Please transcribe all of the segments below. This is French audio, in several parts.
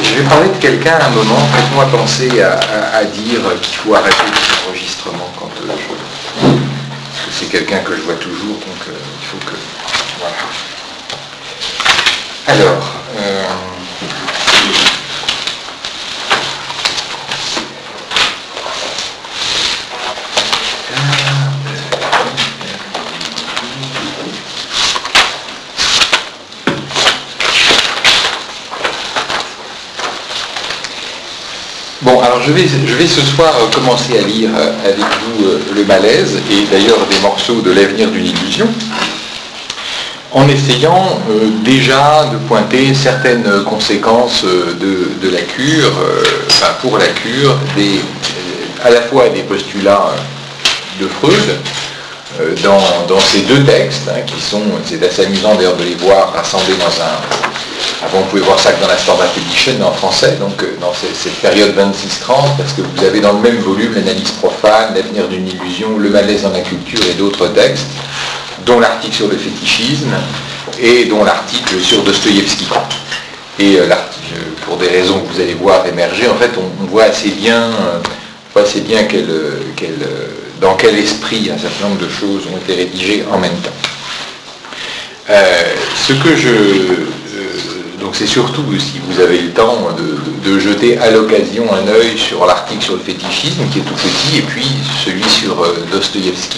vais parler de quelqu'un à un moment. Faites-moi penser à dire qu'il faut arrêter les enregistrements quand parce que c'est quelqu'un que je vois toujours, donc il faut que... Voilà. Alors... Bon, alors je vais ce soir commencer à lire avec vous le Malaise, et d'ailleurs des morceaux de L'avenir d'une illusion, en essayant déjà de pointer certaines conséquences de la cure, pour la cure, à la fois des postulats de Freud, dans ces deux textes, qui sont, c'est assez amusant d'ailleurs de les voir rassemblés dans un... Avant, vous pouvez voir ça que dans la Standard Edition en français, donc dans cette période 26-30, parce que vous avez dans le même volume l'analyse profane, L'avenir d'une illusion, Le malaise dans la culture et d'autres textes, dont l'article sur le fétichisme et dont l'article sur Dostoïevski. Et l'article, pour des raisons que vous allez voir émerger, en fait, on voit assez bien, dans quel esprit un certain nombre de choses ont été rédigées en même temps. Donc c'est surtout, si vous avez le temps, de jeter à l'occasion un œil sur l'article sur le fétichisme, qui est tout petit, et puis celui sur Dostoïevski,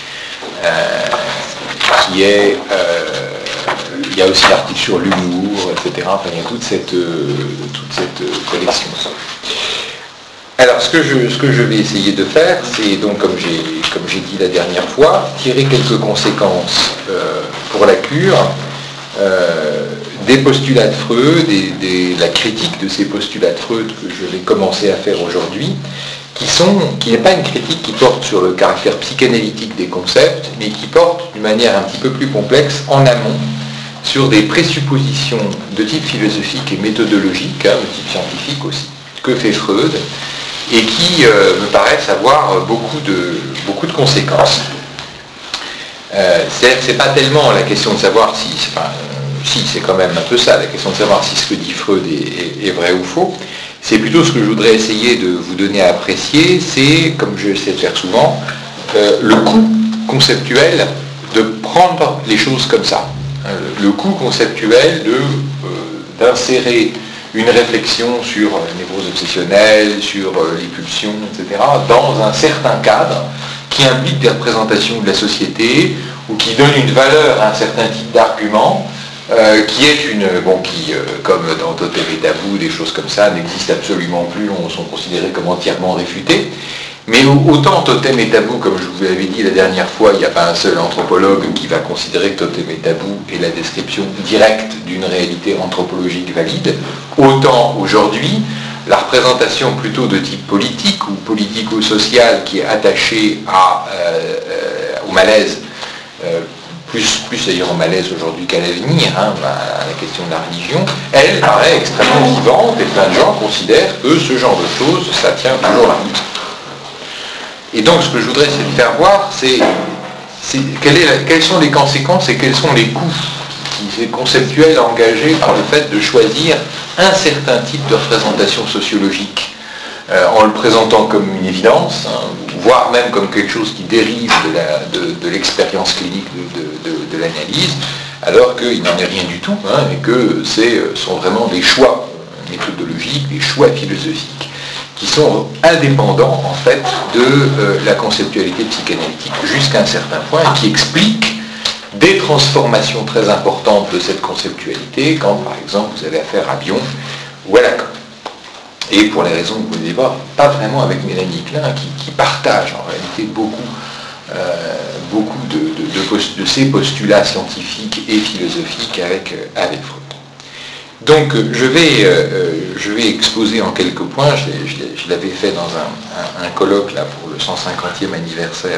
qui est... il y a aussi l'article sur l'humour, etc. Enfin, il y a toute cette collection. Alors, ce que je vais essayer de faire, c'est donc, comme j'ai dit la dernière fois, tirer quelques conséquences pour la cure, des postulats de Freud, la critique de ces postulats de Freud que je vais commencer à faire aujourd'hui, qui n'est pas une critique qui porte sur le caractère psychanalytique des concepts, mais qui porte d'une manière un petit peu plus complexe en amont sur des présuppositions de type philosophique et méthodologique, de type scientifique aussi, que fait Freud, et qui me paraissent avoir beaucoup de conséquences. C'est pas tellement la question de savoir si c'est quand même un peu ça, la question de savoir si ce que dit Freud est vrai ou faux. C'est plutôt ce que je voudrais essayer de vous donner à apprécier, c'est, comme je sais faire souvent, le coût conceptuel de prendre les choses comme ça. Le coût conceptuel d'insérer une réflexion sur les névroses obsessionnelles, sur les pulsions, etc., dans un certain cadre qui implique des représentations de la société ou qui donne une valeur à un certain type d'argument qui est comme dans Totem et Tabou, des choses comme ça n'existent absolument plus, sont considérées comme entièrement réfutées. Mais autant Totem et Tabou, comme je vous l'avais dit la dernière fois, il n'y a pas un seul anthropologue qui va considérer que Totem et Tabou est la description directe d'une réalité anthropologique valide, autant aujourd'hui, la représentation plutôt de type politique ou politico-social qui est attachée au malaise, plus d'ailleurs au malaise aujourd'hui qu'à l'avenir, à la question de la religion, elle paraît extrêmement vivante et plein de gens considèrent que ce genre de choses, ça tient toujours la route. Et donc ce que je voudrais essayer de faire voir, c'est quelles sont les conséquences et quels sont les coûts conceptuels engagés par le fait de choisir un certain type de représentation sociologique, en le présentant comme une évidence, voire même comme quelque chose qui dérive de l'expérience clinique de l'analyse, alors qu'il n'en est rien du tout, et que sont vraiment des choix méthodologiques, des choix philosophiques, qui sont indépendants en fait de la conceptualité psychanalytique jusqu'à un certain point, et qui expliquent des transformations très importantes de cette conceptualité quand par exemple vous avez affaire à Bion ou à Lacan. Et pour les raisons que vous pouvez voir, pas vraiment avec Mélanie Klein, qui partage en réalité beaucoup de ces postulats scientifiques et philosophiques avec Freud. Donc je vais exposer en quelques points, je l'avais fait dans un colloque là, pour le 150e anniversaire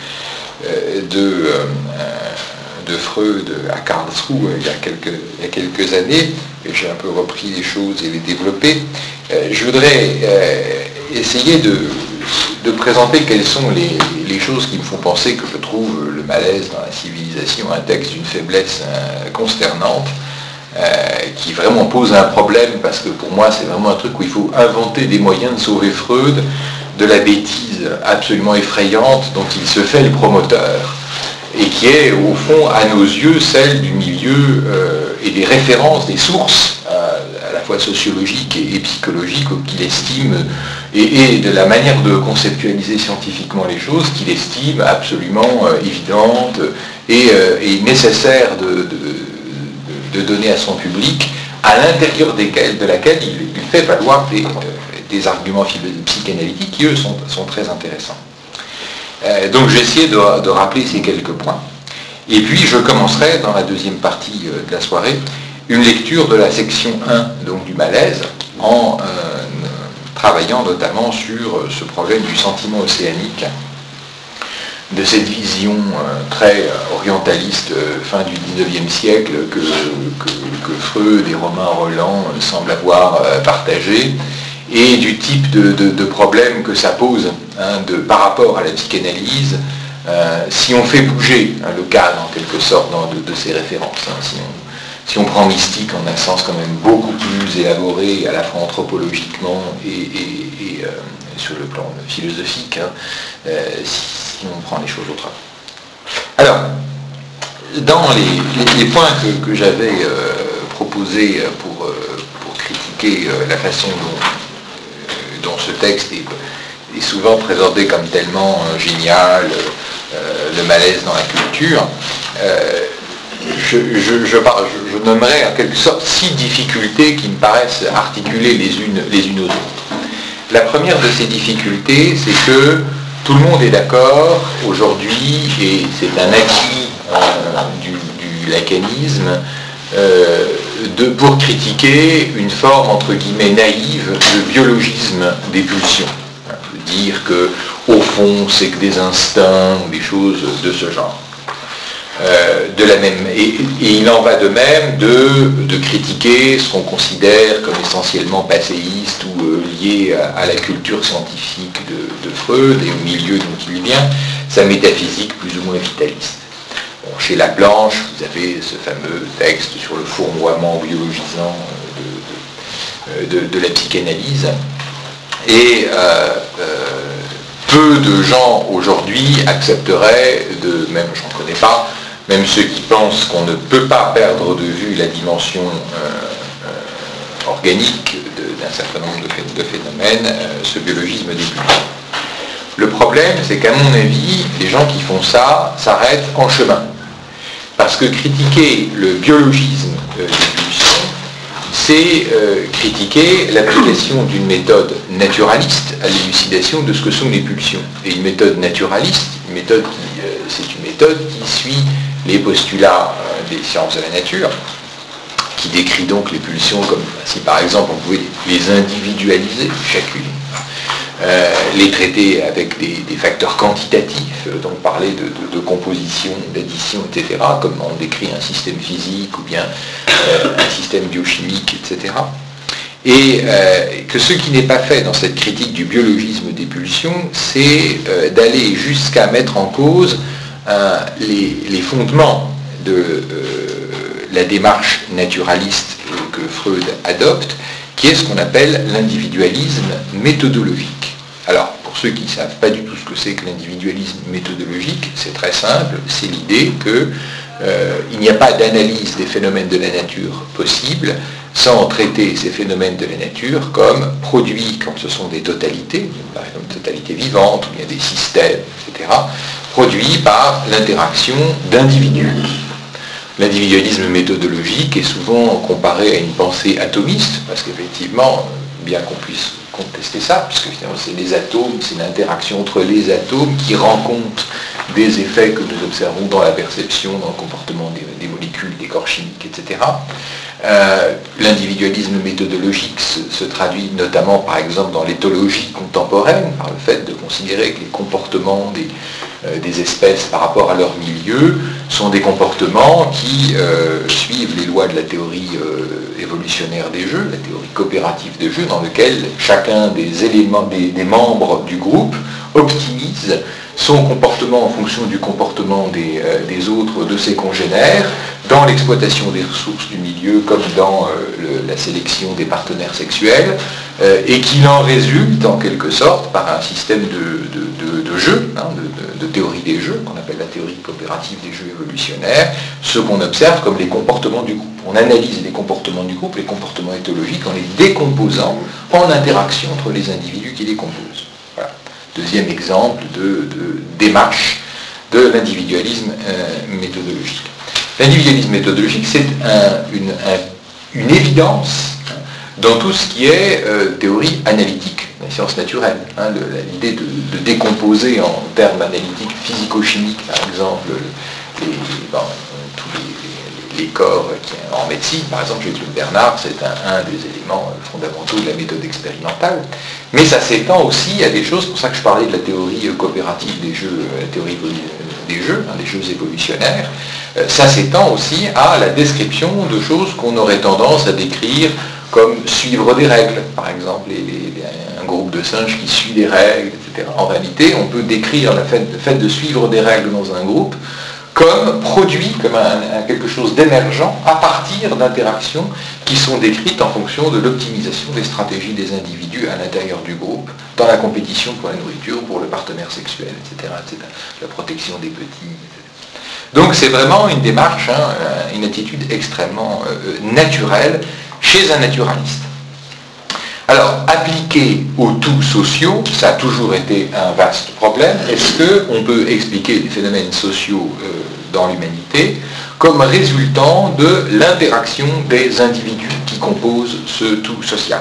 de Freud à Karlsruhe il y a quelques années, et j'ai un peu repris les choses et les développé. Je voudrais essayer de présenter quelles sont les choses qui me font penser que je trouve le malaise dans la civilisation un texte d'une faiblesse consternante, qui vraiment pose un problème, parce que pour moi c'est vraiment un truc où il faut inventer des moyens de sauver Freud de la bêtise absolument effrayante dont il se fait le promoteur, et qui est au fond à nos yeux celle du milieu et des références, des sources à la fois sociologiques et psychologiques qu'il estime, et de la manière de conceptualiser scientifiquement les choses qu'il estime absolument évidente et nécessaire de donner à son public, à l'intérieur de laquelle il fait valoir des arguments psychanalytiques qui, eux, sont très intéressants. Donc j'ai essayé de rappeler ces quelques points. Et puis je commencerai dans la deuxième partie de la soirée une lecture de la section 1 donc, du malaise, en travaillant notamment sur ce problème du sentiment océanique, de cette vision très orientaliste fin du XIXe siècle que Freud et Romain Rolland semblent avoir partagé, et du type de problème que ça pose par rapport à la psychanalyse, si on fait bouger le cadre en quelque sorte de ces références. Si on prend mystique en un sens quand même beaucoup plus élaboré, à la fois anthropologiquement et sur le plan philosophique, si on prend les choses autrement. Alors, dans les points que j'avais proposés pour critiquer la façon dont ce texte est souvent présenté comme tellement génial, le malaise dans la culture, je nommerai en quelque sorte 6 difficultés qui me paraissent articulées les unes aux autres. La première de ces difficultés, c'est que tout le monde est d'accord aujourd'hui, et c'est un acquis du lacanisme, pour critiquer une forme entre guillemets naïve de biologisme des pulsions. Dire que au fond c'est que des instincts ou des choses de ce genre. Et il en va de même de critiquer ce qu'on considère comme essentiellement passéiste ou lié à la culture scientifique de Freud et au milieu dont il vient, sa métaphysique plus ou moins vitaliste. Bon, chez Laplanche, vous avez ce fameux texte sur le fourmoiement biologisant de la psychanalyse, et peu de gens aujourd'hui accepteraient, même j'en connais pas, même ceux qui pensent qu'on ne peut pas perdre de vue la dimension organique d'un certain nombre de phénomènes, ce biologisme des pulsions. Le problème, c'est qu'à mon avis, les gens qui font ça s'arrêtent en chemin. Parce que critiquer le biologisme des pulsions, c'est critiquer l'application d'une méthode naturaliste à l'élucidation de ce que sont les pulsions. Et une méthode naturaliste, c'est une méthode qui suit les postulats des sciences de la nature, qui décrit donc les pulsions comme si par exemple on pouvait les individualiser chacune, les traiter avec des facteurs quantitatifs, donc parler de composition, d'addition, etc., comme on décrit un système physique ou bien un système biochimique, etc. Et que ce qui n'est pas fait dans cette critique du biologisme des pulsions, c'est d'aller jusqu'à mettre en cause les fondements de la démarche naturaliste que Freud adopte, qui est ce qu'on appelle l'individualisme méthodologique. Alors, pour ceux qui ne savent pas du tout ce que c'est que l'individualisme méthodologique, c'est très simple, c'est l'idée qu'il n'y a pas d'analyse des phénomènes de la nature possible sans traiter ces phénomènes de la nature comme produits quand ce sont des totalités, par exemple une totalité vivante, ou bien des systèmes, etc., produits par l'interaction d'individus. L'individualisme méthodologique est souvent comparé à une pensée atomiste, parce qu'effectivement, bien qu'on puisse contester ça, puisque finalement c'est les atomes, c'est l'interaction entre les atomes qui rend compte des effets que nous observons dans la perception, dans le comportement des molécules, des corps chimiques, etc. L'individualisme méthodologique se traduit notamment, par exemple, dans l'éthologie contemporaine, par le fait de considérer que les comportements des espèces par rapport à leur milieu sont des comportements qui suivent les lois de la théorie évolutionnaire des jeux, la théorie coopérative des jeux, dans lequel chacun des éléments, des membres du groupe optimise son comportement en fonction du comportement des autres, de ses congénères, dans l'exploitation des ressources du milieu comme dans la sélection des partenaires sexuels, et qu'il en résulte en quelque sorte par un système de jeu, de théorie des jeux, qu'on appelle la théorie coopérative des jeux évolutionnaires, ce qu'on observe comme les comportements du groupe. On analyse les comportements du groupe, les comportements éthologiques, en les décomposant en interaction entre les individus qui les composent. Voilà. Deuxième exemple de démarche de l'individualisme méthodologique. L'individualisme méthodologique, c'est une évidence dans tout ce qui est théorie analytique, la science naturelle. L'idée de décomposer en termes analytiques physico-chimiques, par exemple, tous les corps en médecine, par exemple, chez Claude Bernard, c'est un des éléments fondamentaux de la méthode expérimentale. Mais ça s'étend aussi à des choses, c'est pour ça que je parlais de la théorie coopérative des jeux, la théorie des jeux évolutionnaires. Ça s'étend aussi à la description de choses qu'on aurait tendance à décrire comme suivre des règles, par exemple, un groupe de singes qui suit des règles, etc. En réalité, on peut décrire le fait de suivre des règles dans un groupe comme produit, comme quelque chose d'émergent à partir d'interactions qui sont décrites en fonction de l'optimisation des stratégies des individus à l'intérieur du groupe, dans la compétition pour la nourriture, pour le partenaire sexuel, etc., la protection des petits, etc. Donc c'est vraiment une démarche, une attitude extrêmement naturelle chez un naturaliste. Alors, appliqué aux tout sociaux, ça a toujours été un vaste problème. Est-ce qu'on peut expliquer les phénomènes sociaux dans l'humanité comme résultant de l'interaction des individus qui composent ce tout social?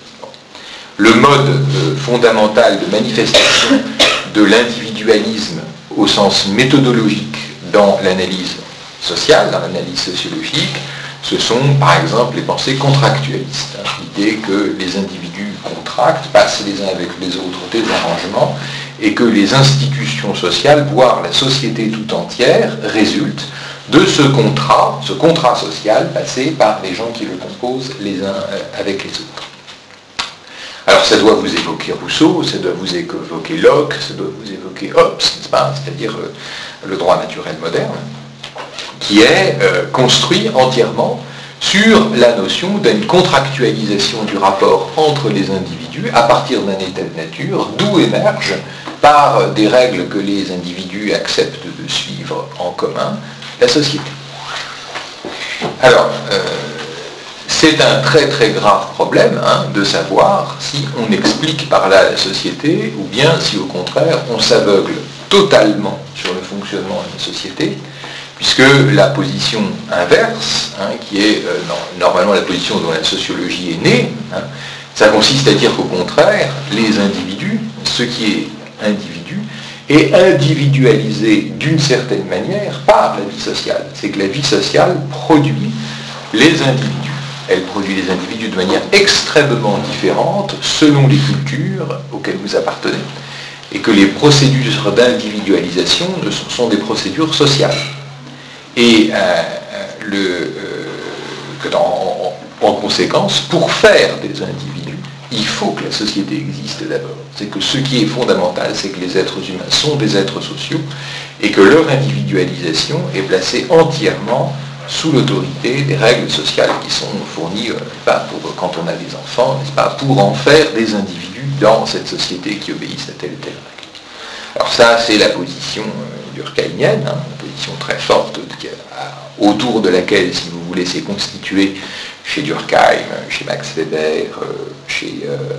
Le mode fondamental de manifestation de l'individualisme au sens méthodologique dans l'analyse sociale, dans l'analyse sociologique, ce sont par exemple les pensées contractualistes. L'idée que les individus contractent, passent les uns avec les autres des arrangements, et que les institutions sociales, voire la société tout entière, résultent de ce contrat social passé par les gens qui le composent les uns avec les autres. Alors ça doit vous évoquer Rousseau, ça doit vous évoquer Locke, ça doit vous évoquer Hobbes, n'est-ce pas, c'est-à-dire le droit naturel moderne, qui est construit entièrement sur la notion d'une contractualisation du rapport entre les individus à partir d'un état de nature, d'où émerge, par des règles que les individus acceptent de suivre en commun, la société. Alors, c'est un très très grave problème de savoir si on explique par là la société ou bien si au contraire on s'aveugle totalement sur le fonctionnement de la société, puisque la position inverse, qui est normalement la position dont la sociologie est née, ça consiste à dire qu'au contraire, les individus, ce qui est individu, est individualisé d'une certaine manière par la vie sociale. C'est que la vie sociale produit les individus. Elle produit les individus de manière extrêmement différente selon les cultures auxquelles vous appartenez, et que les procédures d'individualisation sont des procédures sociales. Et en conséquence, pour faire des individus, il faut que la société existe d'abord. C'est que ce qui est fondamental, c'est que les êtres humains sont des êtres sociaux et que leur individualisation est placée entièrement sous l'autorité des règles sociales qui sont fournies quand on a des enfants, n'est-ce pas, pour en faire des individus dans cette société qui obéissent à telle ou telle règle. Alors ça, c'est la position durkheimienne, une position très forte autour de laquelle, si vous voulez, s'est constituée chez Durkheim, chez Max Weber, chez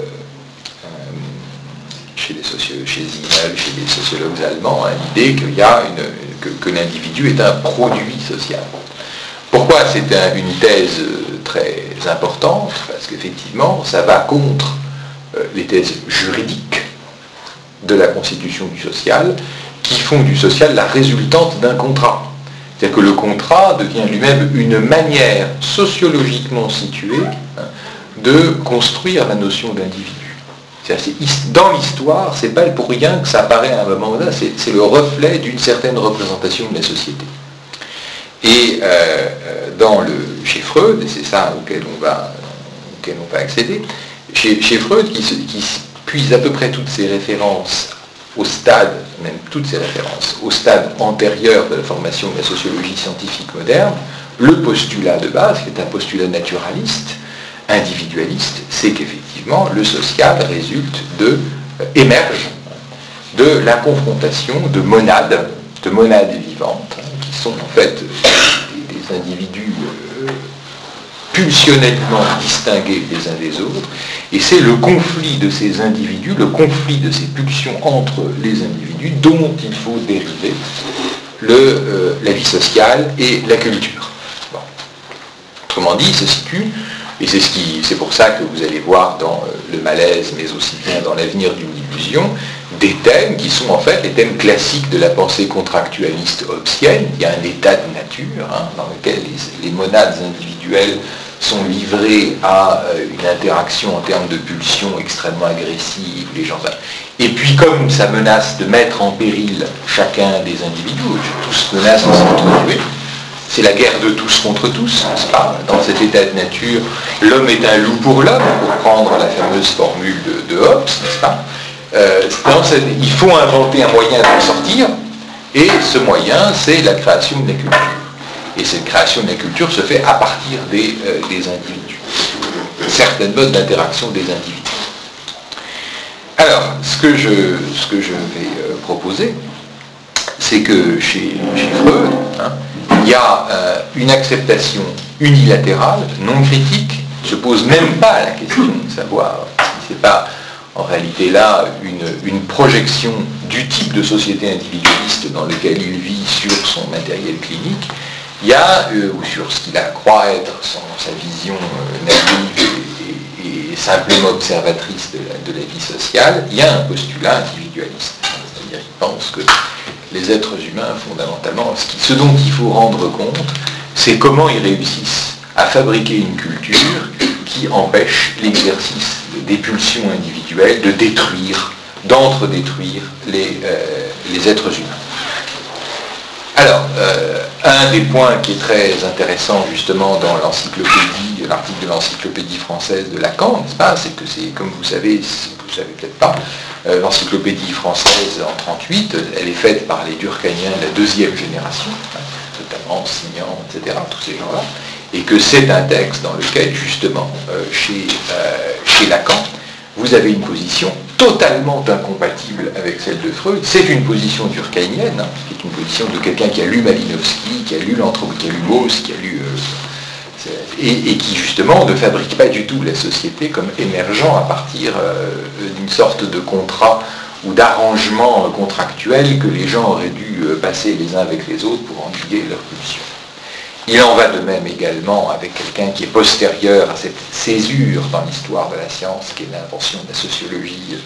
Zimmel, chez les sociologues allemands, l'idée que l'individu est un produit social. Pourquoi c'est une thèse très importante? Parce qu'effectivement, ça va contre les thèses juridiques de la constitution du social, qui font du social la résultante d'un contrat. C'est-à-dire que le contrat devient lui-même une manière sociologiquement située de construire la notion d'individu. Dans l'histoire, c'est pas pour rien que ça apparaît à un moment là, c'est le reflet d'une certaine représentation de la société. Et chez Freud, et c'est ça auquel on va accéder, chez Freud, qui puise à peu près toutes ses références au stade, même toutes ces références, au stade antérieur de la formation de la sociologie scientifique moderne, le postulat de base, qui est un postulat naturaliste, individualiste, c'est qu'effectivement le social émerge de la confrontation de monades vivantes, qui sont en fait des individus pulsionnellement distingués les uns des autres, et c'est le conflit de ces individus, le conflit de ces pulsions entre les individus dont il faut dériver la vie sociale et la culture. Bon. Autrement dit, il se situe, et c'est pour ça que vous allez voir dans le malaise, mais aussi bien dans l'avenir d'une illusion, des thèmes qui sont en fait les thèmes classiques de la pensée contractualiste hobbesienne. Il y a un état de nature dans lequel les monades individuelles sont livrées à une interaction en termes de pulsions extrêmement agressives, les gens. Et puis comme ça menace de mettre en péril chacun des individus, tous menacent de s'entretuer, c'est la guerre de tous contre tous, n'est-ce pas? Dans cet état de nature, l'homme est un loup pour l'homme, pour prendre la fameuse formule de Hobbes, n'est-ce pas? Il faut inventer un moyen d'en sortir, et ce moyen, c'est la création de la culture. Et cette création de la culture se fait à partir des individus. Certains modes d'interaction des individus. Alors, ce que je vais proposer, c'est que chez Freud, il y a une acceptation unilatérale, non critique, ne se pose même pas la question de savoir si c'est pas en réalité là une projection du type de société individualiste dans lequel il vit sur son matériel clinique. Il y a, ou sur ce qu'il croit être sa vision naïve et simplement observatrice de la vie sociale, il y a un postulat individualiste. C'est-à-dire qu'il pense que les êtres humains, fondamentalement, ce dont il faut rendre compte, c'est comment ils réussissent à fabriquer une culture qui empêche l'exercice des pulsions individuelles de détruire, d'entre-détruire les êtres humains. Alors, un des points qui est très intéressant justement dans l'article de l'encyclopédie française de Lacan, n'est-ce pas, c'est que c'est, comme vous savez peut-être pas, l'encyclopédie française en 1938, elle est faite par les durkheimiens de la deuxième génération, notamment Signan, etc., tous ces gens-là, et que c'est un texte dans lequel, justement, chez Lacan, vous avez une position totalement incompatible avec celle de Freud. C'est une position durkheimienne, qui est une position de quelqu'un qui a lu Malinowski, qui a lu Mauss, qui a lu... et qui, justement, ne fabrique pas du tout la société comme émergeant à partir d'une sorte de contrat ou d'arrangement contractuel que les gens auraient dû passer les uns avec les autres pour endiguer leur pulsion. Il en va de même également avec quelqu'un qui est postérieur à cette césure dans l'histoire de la science, qui est l'invention de la sociologie,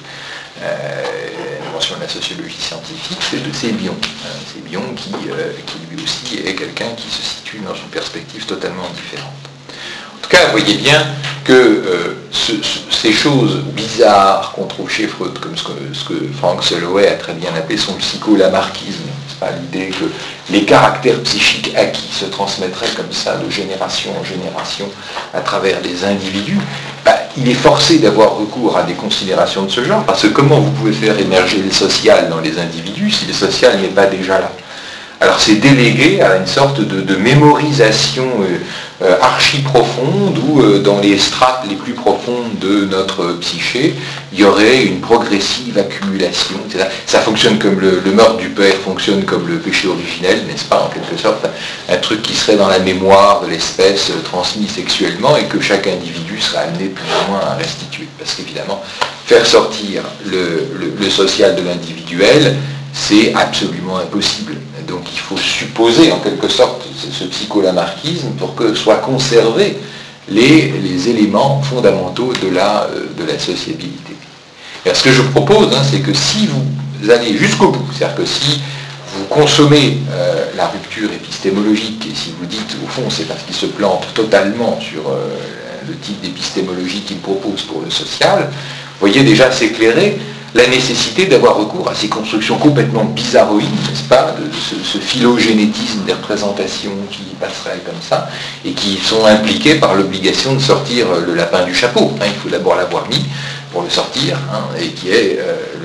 scientifique, c'est Bion. C'est Bion qui lui aussi est quelqu'un qui se situe dans une perspective totalement différente. En tout cas, vous voyez bien que ces choses bizarres qu'on trouve chez Freud, comme ce que Frank Holloway a très bien appelé son psycholamarquisme, l'idée que les caractères psychiques acquis se transmettraient comme ça de génération en génération à travers les individus, il est forcé d'avoir recours à des considérations de ce genre, parce que comment vous pouvez faire émerger le social dans les individus si le social n'est pas déjà là? Alors c'est délégué à une sorte de mémorisation archi-profonde où dans les strates les plus profondes de notre psyché, il y aurait une progressive accumulation, etc. Ça fonctionne comme le meurtre du père fonctionne comme le péché originel, n'est-ce pas, en quelque sorte, un truc qui serait dans la mémoire de l'espèce transmis sexuellement et que chaque individu serait amené plus ou moins à restituer. Parce qu'évidemment, faire sortir le social de l'individuel, c'est absolument impossible. Donc il faut supposer en quelque sorte ce psycholamarquisme pour que soient conservés les éléments fondamentaux de la sociabilité. Et ce que je propose, c'est que si vous allez jusqu'au bout, c'est-à-dire que si vous consommez la rupture épistémologique et si vous dites au fond c'est parce qu'il se plante totalement sur le type d'épistémologie qu'il propose pour le social, vous voyez déjà s'éclairer la nécessité d'avoir recours à ces constructions complètement bizarroïdes, n'est-ce pas, de ce phylogénétisme des représentations qui passeraient comme ça, et qui sont impliquées par l'obligation de sortir le lapin du chapeau. Il faut d'abord l'avoir mis pour le sortir, et qui est le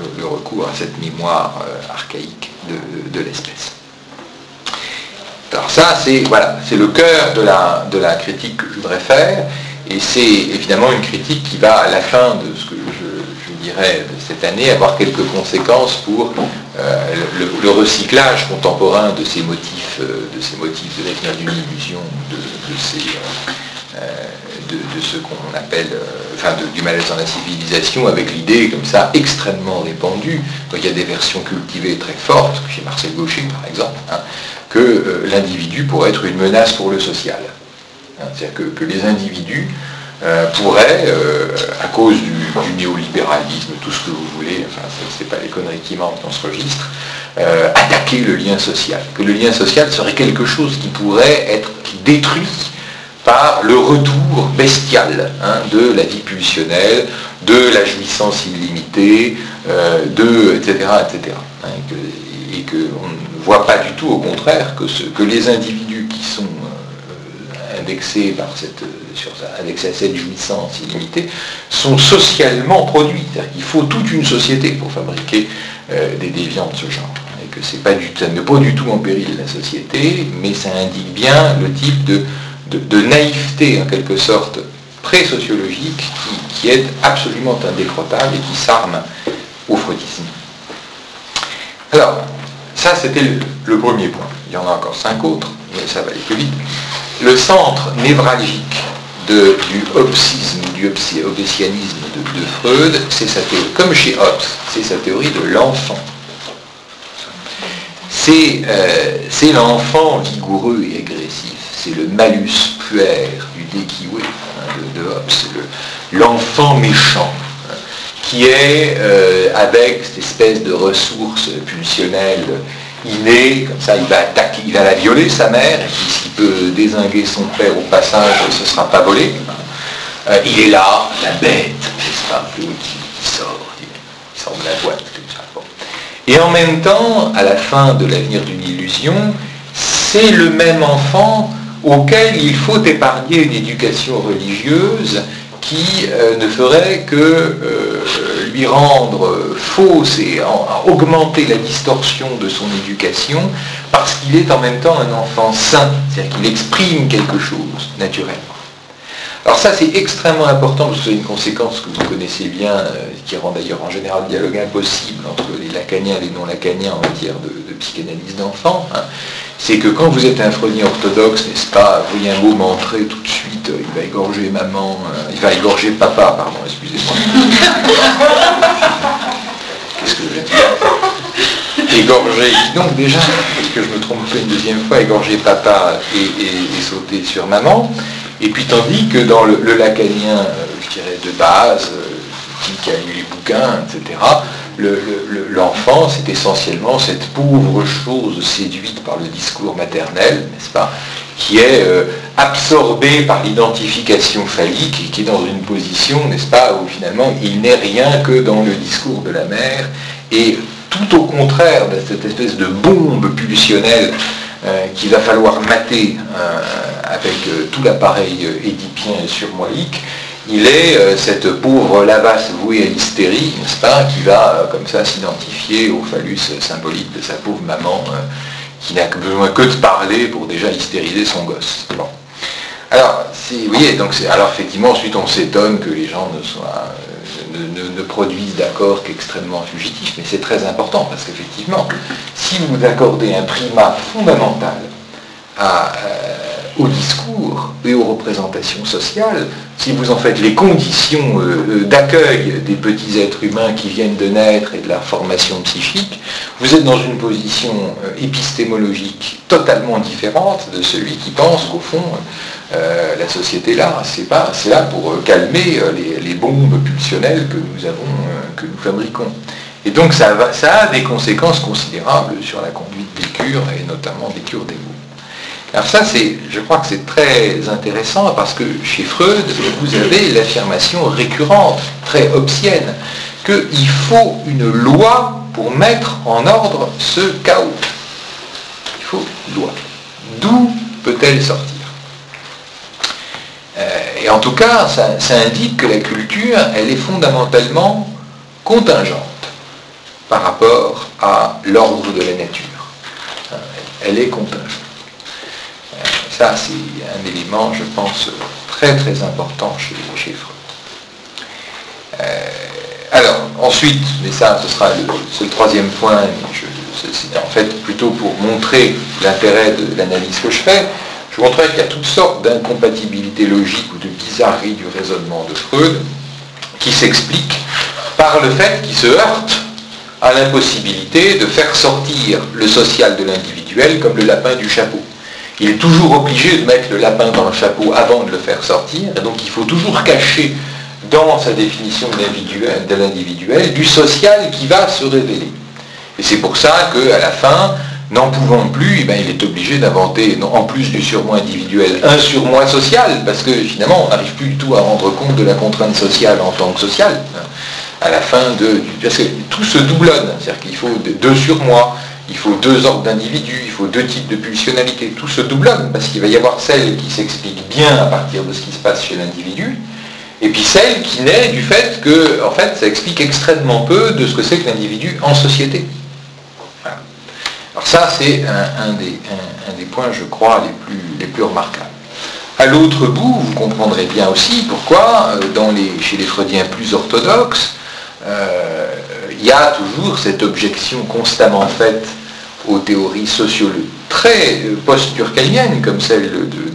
le recours à cette mémoire archaïque de l'espèce. Alors ça, c'est le cœur de la critique que je voudrais faire, et c'est évidemment une critique qui va, à la fin de ce que je dirais de cette année, avoir quelques conséquences pour le recyclage contemporain de ces motifs de l'avenir d'une illusion, de ce qu'on appelle, du malaise dans la civilisation, avec l'idée comme ça extrêmement répandue, il y a des versions cultivées très fortes, chez Marcel Gauchet par exemple, que l'individu pourrait être une menace pour le social. C'est-à-dire que les individus pourraient, à cause du néolibéralisme, tout ce que vous voulez, c'est pas les conneries qui manquent dans ce registre, attaquer le lien social. Que le lien social serait quelque chose qui pourrait être détruit par le retour bestial de la vie pulsionnelle, de la jouissance illimitée, etc. Et qu'on ne voit pas du tout, au contraire, que les individus qui sont indexés à cette jouissance illimitée sont socialement produits. C'est-à-dire qu'il faut toute une société pour fabriquer des déviants de ce genre. Et que ça ne met pas du tout en péril la société, mais ça indique bien le type de naïveté, en quelque sorte, pré-sociologique, qui est absolument indécrottable et qui s'arme au freudisme. Alors, ça c'était le premier point. Il y en a encore 5 autres, mais ça va aller plus vite. Le centre névralgique du hobbesisme, du hobbesianisme de Freud, c'est sa théorie, comme chez Hobbes, c'est sa théorie de l'enfant. C'est l'enfant vigoureux et agressif, c'est le malus puer du Dekiwe de Hobbes, c'est l'enfant méchant, qui est avec cette espèce de ressources pulsionnelles innées, comme ça il va la violer, sa mère, et puis s'il peut dézinguer son père au passage, ce ne sera pas volé. Il est là, la bête, n'est-ce pas, qui sort de la boîte, comme ça. Bon. Et en même temps, à la fin de l'avenir d'une illusion, c'est le même enfant auquel il faut épargner une éducation religieuse qui ne ferait que lui rendre fausse et augmenter la distorsion de son éducation, parce qu'il est en même temps un enfant sain, c'est-à-dire qu'il exprime quelque chose naturellement. Alors ça c'est extrêmement important, parce que c'est une conséquence que vous connaissez bien, qui rend d'ailleurs en général le dialogue impossible entre les lacaniens et les non-lacaniens en matière de psychanalyse d'enfant. C'est que quand vous êtes un freudien orthodoxe, n'est-ce pas, vous voyez un mot m'entrer tout de suite, il va égorger maman, il va égorger papa, pardon, excusez-moi. Qu'est-ce que je viens de dire? Égorger, donc déjà, parce que je me trompe pas une deuxième fois, égorger papa et sauter sur maman. Et puis tandis que dans le lacanien, je dirais de base, qui a lu les bouquins, etc., l'enfant, c'est essentiellement cette pauvre chose séduite par le discours maternel, n'est-ce pas, qui est absorbée par l'identification phallique et qui est dans une position, n'est-ce pas, où finalement il n'est rien que dans le discours de la mère, et tout au contraire de cette espèce de bombe pulsionnelle qu'il va falloir mater avec tout l'appareil édipien et surmoïque. Il est cette pauvre lavasse vouée à l'hystérie, n'est-ce pas, qui va comme ça s'identifier au phallus symbolique de sa pauvre maman, qui n'a besoin que de parler pour déjà hystériser son gosse. Bon. Alors, vous voyez, donc alors effectivement, ensuite on s'étonne que les gens ne produisent d'accords qu'extrêmement fugitifs, mais c'est très important, parce qu'effectivement, si vous accordez un primat fondamental au discours et aux représentations sociales, si vous en faites les conditions d'accueil des petits êtres humains qui viennent de naître et de leur formation psychique, vous êtes dans une position épistémologique totalement différente de celui qui pense qu'au fond, la société là, c'est là pour calmer les bombes pulsionnelles que nous fabriquons. Et donc ça a des conséquences considérables sur la conduite des cures, et notamment des cures d'égo. Alors ça, je crois que c'est très intéressant, parce que chez Freud, vous avez l'affirmation récurrente, très hobbesienne, qu'il faut une loi pour mettre en ordre ce chaos. Il faut une loi. D'où peut-elle sortir? Et en tout cas, ça indique que la culture, elle est fondamentalement contingente. par rapport à l'ordre de la nature. Elle est contingente. Ça, c'est un élément, je pense, très très important chez Freud. Alors, ensuite, mais ça, c'est le troisième point, c'est en fait plutôt pour montrer l'intérêt de l'analyse que je fais. Je montrerai qu'il y a toutes sortes d'incompatibilités logiques ou de bizarreries du raisonnement de Freud qui s'expliquent par le fait qu'il se heurte à l'impossibilité de faire sortir le social de l'individuel comme le lapin du chapeau. Il est toujours obligé de mettre le lapin dans le chapeau avant de le faire sortir, et donc il faut toujours cacher dans sa définition de l'individuel du social qui va se révéler. Et c'est pour ça qu'à la fin, n'en pouvant plus, il est obligé d'inventer, en plus du surmoi individuel, un surmoi social, parce que finalement, on n'arrive plus du tout à rendre compte de la contrainte sociale en tant que sociale. À la fin parce que tout se doublonne, c'est-à-dire qu'il faut deux surmois, il faut deux ordres d'individus, il faut deux types de pulsionalité, tout se doublonne, parce qu'il va y avoir celle qui s'explique bien à partir de ce qui se passe chez l'individu, et puis celle qui naît du fait que, en fait, ça explique extrêmement peu de ce que c'est que l'individu en société. Voilà. Alors ça, c'est un des points, je crois, les plus remarquables. À l'autre bout, vous comprendrez bien aussi pourquoi, chez les Freudiens plus orthodoxes, il y a toujours cette objection constamment faite aux théories sociologiques très post-durkheimiennes, comme celle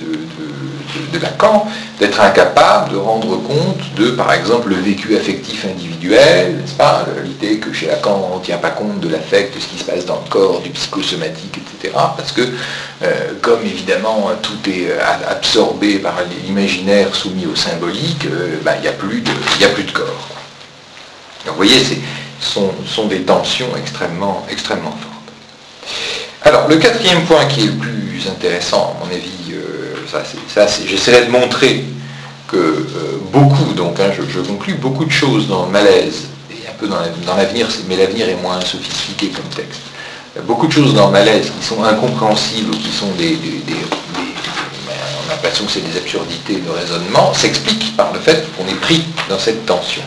de Lacan, d'être incapable de rendre compte de, par exemple, le vécu affectif individuel, n'est-ce pas, l'idée que chez Lacan, on ne tient pas compte de l'affect, de ce qui se passe dans le corps, du psychosomatique, etc., parce que, comme évidemment tout est absorbé par l'imaginaire soumis au symbolique, il n'y a plus de corps. Donc, vous voyez, sont des tensions extrêmement, extrêmement fortes. Alors, le quatrième point qui est le plus intéressant, à mon avis, j'essaierai de montrer que beaucoup, donc je conclus, beaucoup de choses dans le malaise, et un peu dans l'avenir, mais l'avenir est moins sophistiqué comme texte, beaucoup de choses dans le malaise qui sont incompréhensibles ou qui sont on a l'impression que c'est des absurdités de raisonnement, s'expliquent par le fait qu'on est pris dans cette tension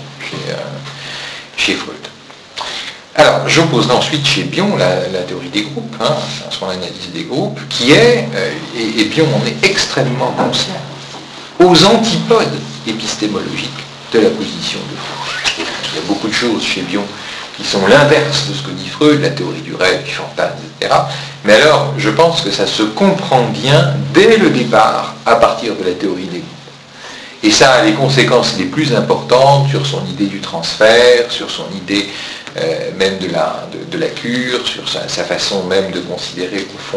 chez Freud. Alors, j'opposerai ensuite chez Bion la théorie des groupes, son analyse des groupes, qui est, et Bion en est extrêmement conscient, aux antipodes épistémologiques de la position de Freud. Il y a beaucoup de choses chez Bion qui sont l'inverse de ce que dit Freud, la théorie du rêve, du fantasme, etc. Mais alors, je pense que ça se comprend bien dès le départ à partir de la théorie des groupes. Et ça a les conséquences les plus importantes sur son idée du transfert, sur son idée même de la cure, sur sa façon même de considérer qu'au fond,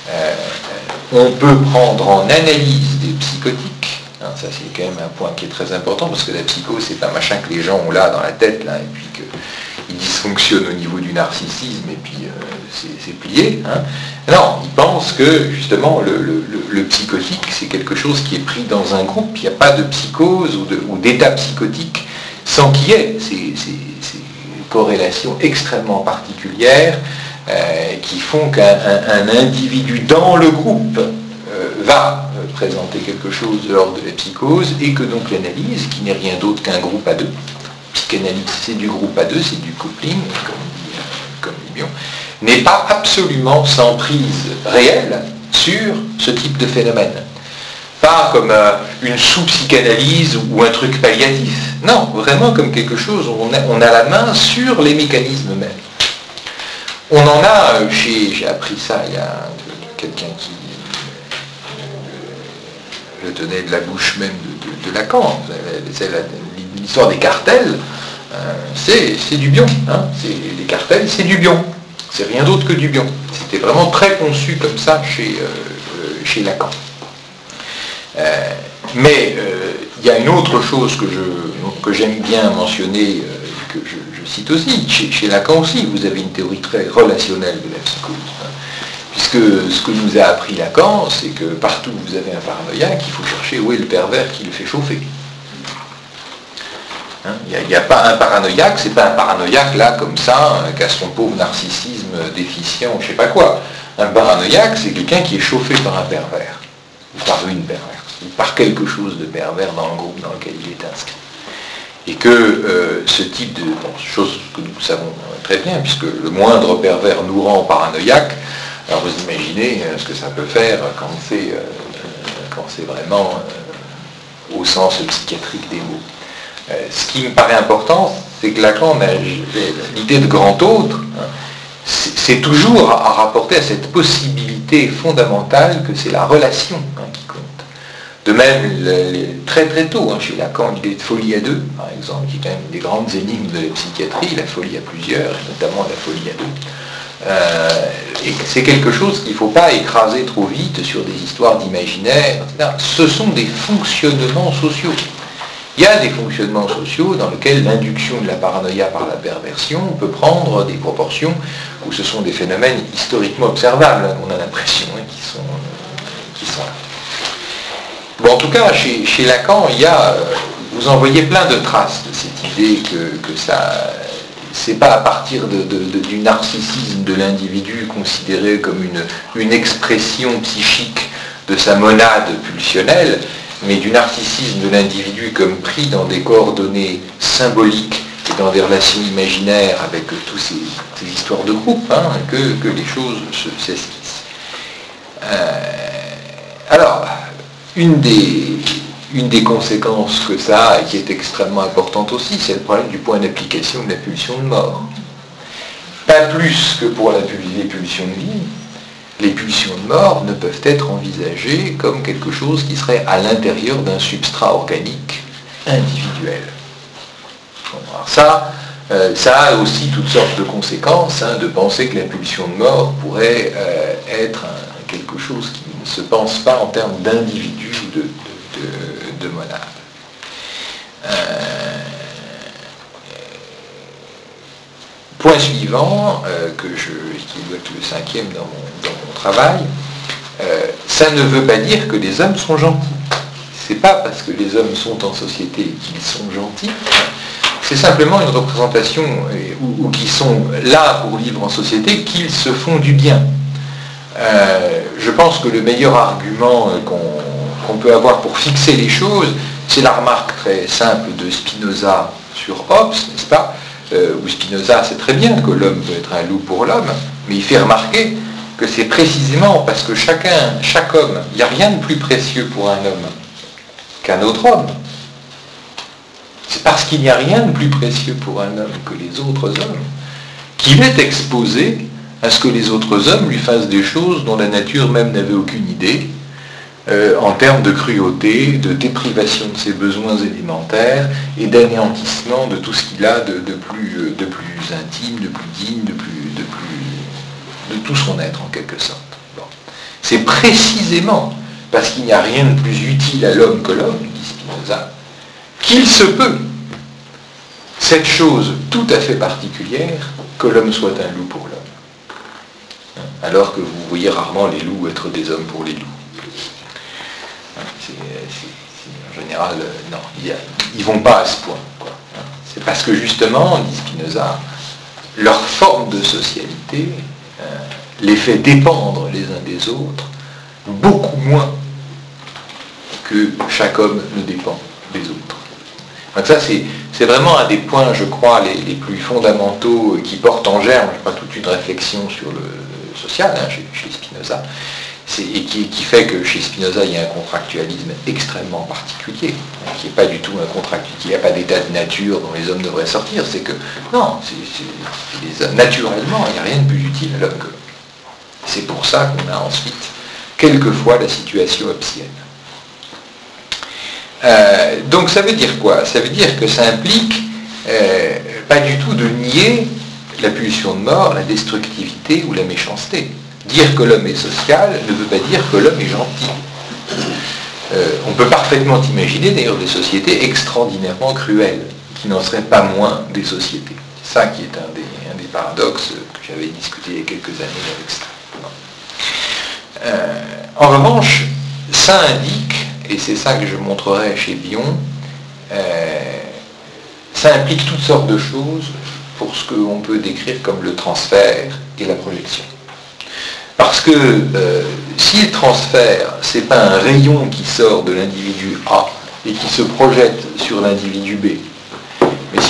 on peut prendre en analyse des psychotiques. Ça, c'est quand même un point qui est très important, parce que la psychose, c'est pas machin que les gens ont là dans la tête, là, et puis qu'ils dysfonctionnent au niveau du narcissisme, et puis c'est plié. Non, ils pensent que, justement, le psychotique, c'est quelque chose qui est pris dans un groupe. Il n'y a pas de psychose ou d'état psychotique sans qu'il y ait ces corrélations extrêmement particulières qui font qu'un individu dans le groupe va présenter quelque chose de l'ordre de la psychose, et que donc l'analyse, qui n'est rien d'autre qu'un groupe à deux, psychanalyse c'est du groupe à deux, c'est du coupling, comme dit Bion, n'est pas absolument sans prise réelle sur ce type de phénomène. Pas comme une sous-psychanalyse ou un truc palliatif. Non, vraiment comme quelque chose où on a la main sur les mécanismes mêmes. On en a j'ai appris ça, il y a quelqu'un qui le tenait de la bouche même de Lacan. L'histoire des cartels, c'est du Bion. Les cartels, c'est du Bion. C'est rien d'autre que du Bion. C'était vraiment très conçu comme ça chez Lacan. Mais il y a une autre chose que j'aime bien mentionner, que je cite aussi. Chez Lacan aussi, vous avez une théorie très relationnelle de la psychose. Puisque ce que nous a appris Lacan, c'est que partout où vous avez un paranoïaque, il faut chercher où est le pervers qui le fait chauffer. Il n'y a pas un paranoïaque, c'est pas un paranoïaque là, comme ça, qui a son pauvre narcissisme déficient, je sais pas quoi. Un paranoïaque, c'est quelqu'un qui est chauffé par un pervers, ou par une perverse, ou par quelque chose de pervers dans le groupe dans lequel il est inscrit. Et que ce type de chose que nous savons très bien, puisque le moindre pervers nous rend paranoïaque, alors vous imaginez ce que ça peut faire quand c'est vraiment au sens psychiatrique des mots. Ce qui me paraît important, c'est que Lacan, l'idée de grand autre, c'est toujours à rapporter à cette possibilité fondamentale que c'est la relation qui compte. De même, très très tôt, chez Lacan, l'idée de folie à deux, par exemple, qui est quand même une des grandes énigmes de la psychiatrie, la folie à plusieurs, et notamment la folie à deux. Et c'est quelque chose qu'il ne faut pas écraser trop vite sur des histoires d'imaginaire, etc. Ce sont des fonctionnements sociaux. Il y a des fonctionnements sociaux dans lesquels l'induction de la paranoïa par la perversion peut prendre des proportions où ce sont des phénomènes historiquement observables, on a l'impression, qui sont là. Bon, en tout cas, chez Lacan, vous en voyez plein de traces de cette idée que ça, c'est pas à partir du narcissisme de l'individu considéré comme une expression psychique de sa monade pulsionnelle, mais du narcissisme de l'individu comme pris dans des coordonnées symboliques et dans des relations imaginaires avec toutes ces histoires de groupe, que les choses s'esquissent. Alors, une des conséquences que ça a, et qui est extrêmement importante aussi, c'est le problème du point d'application de la pulsion de mort. Pas plus que pour les pulsions de vie, les pulsions de mort ne peuvent être envisagées comme quelque chose qui serait à l'intérieur d'un substrat organique individuel. Alors ça a aussi toutes sortes de conséquences, de penser que la pulsion de mort pourrait être quelque chose qui ne se pense pas en termes d'individu ou de monade. Point suivant, qui doit être le cinquième dans mon travail, ça ne veut pas dire que les hommes sont gentils. C'est pas parce que les hommes sont en société qu'ils sont gentils, c'est simplement une représentation, ou qu'ils sont là pour vivre en société, qu'ils se font du bien. Je pense que le meilleur argument qu'on peut avoir pour fixer les choses, c'est la remarque très simple de Spinoza sur Hobbes, n'est-ce pas, où Spinoza sait très bien que l'homme peut être un loup pour l'homme, mais il fait remarquer que c'est précisément parce que chaque homme, il n'y a rien de plus précieux pour un homme qu'un autre homme. C'est parce qu'il n'y a rien de plus précieux pour un homme que les autres hommes qu'il est exposé à ce que les autres hommes lui fassent des choses dont la nature même n'avait aucune idée, en termes de cruauté, de déprivation de ses besoins élémentaires et d'anéantissement de tout ce qu'il a de plus intime, de plus digne, de tout son être en quelque sorte. Bon. C'est précisément parce qu'il n'y a rien de plus utile à l'homme que l'homme, dit Spinoza, qu'il se peut cette chose tout à fait particulière que l'homme soit un loup pour l'homme. Alors que vous voyez rarement les loups être des hommes pour les loups. En général, non, ils ne vont pas à ce point. C'est parce que justement, dit Spinoza, leur forme de socialité les fait dépendre les uns des autres beaucoup moins que chaque homme ne dépend des autres. Donc ça, c'est vraiment un des points, je crois, les plus fondamentaux qui portent en germe, je crois, toute une réflexion sur le social chez Spinoza, et qui fait que chez Spinoza, il y a un contractualisme extrêmement particulier, qui n'est pas du tout un contractualisme, il n'y a pas d'état de nature dont les hommes devraient sortir, c'est que, non, les hommes, naturellement, il n'y a rien de plus utile à l'homme que l'homme. C'est pour ça qu'on a ensuite, quelquefois, la situation hobbesienne. Donc ça veut dire quoi? Ça veut dire que ça implique pas du tout de nier la pulsion de mort, la destructivité ou la méchanceté. Dire que l'homme est social ne veut pas dire que l'homme est gentil. On peut parfaitement imaginer d'ailleurs des sociétés extraordinairement cruelles, qui n'en seraient pas moins des sociétés. C'est ça qui est un des paradoxes que j'avais discuté il y a quelques années avec ça. En revanche, ça indique, et c'est ça que je montrerai chez Bion, ça implique toutes sortes de choses pour ce qu'on peut décrire comme le transfert et la projection. Parce que si le transfert, c'est pas un rayon qui sort de l'individu A et qui se projette sur l'individu B,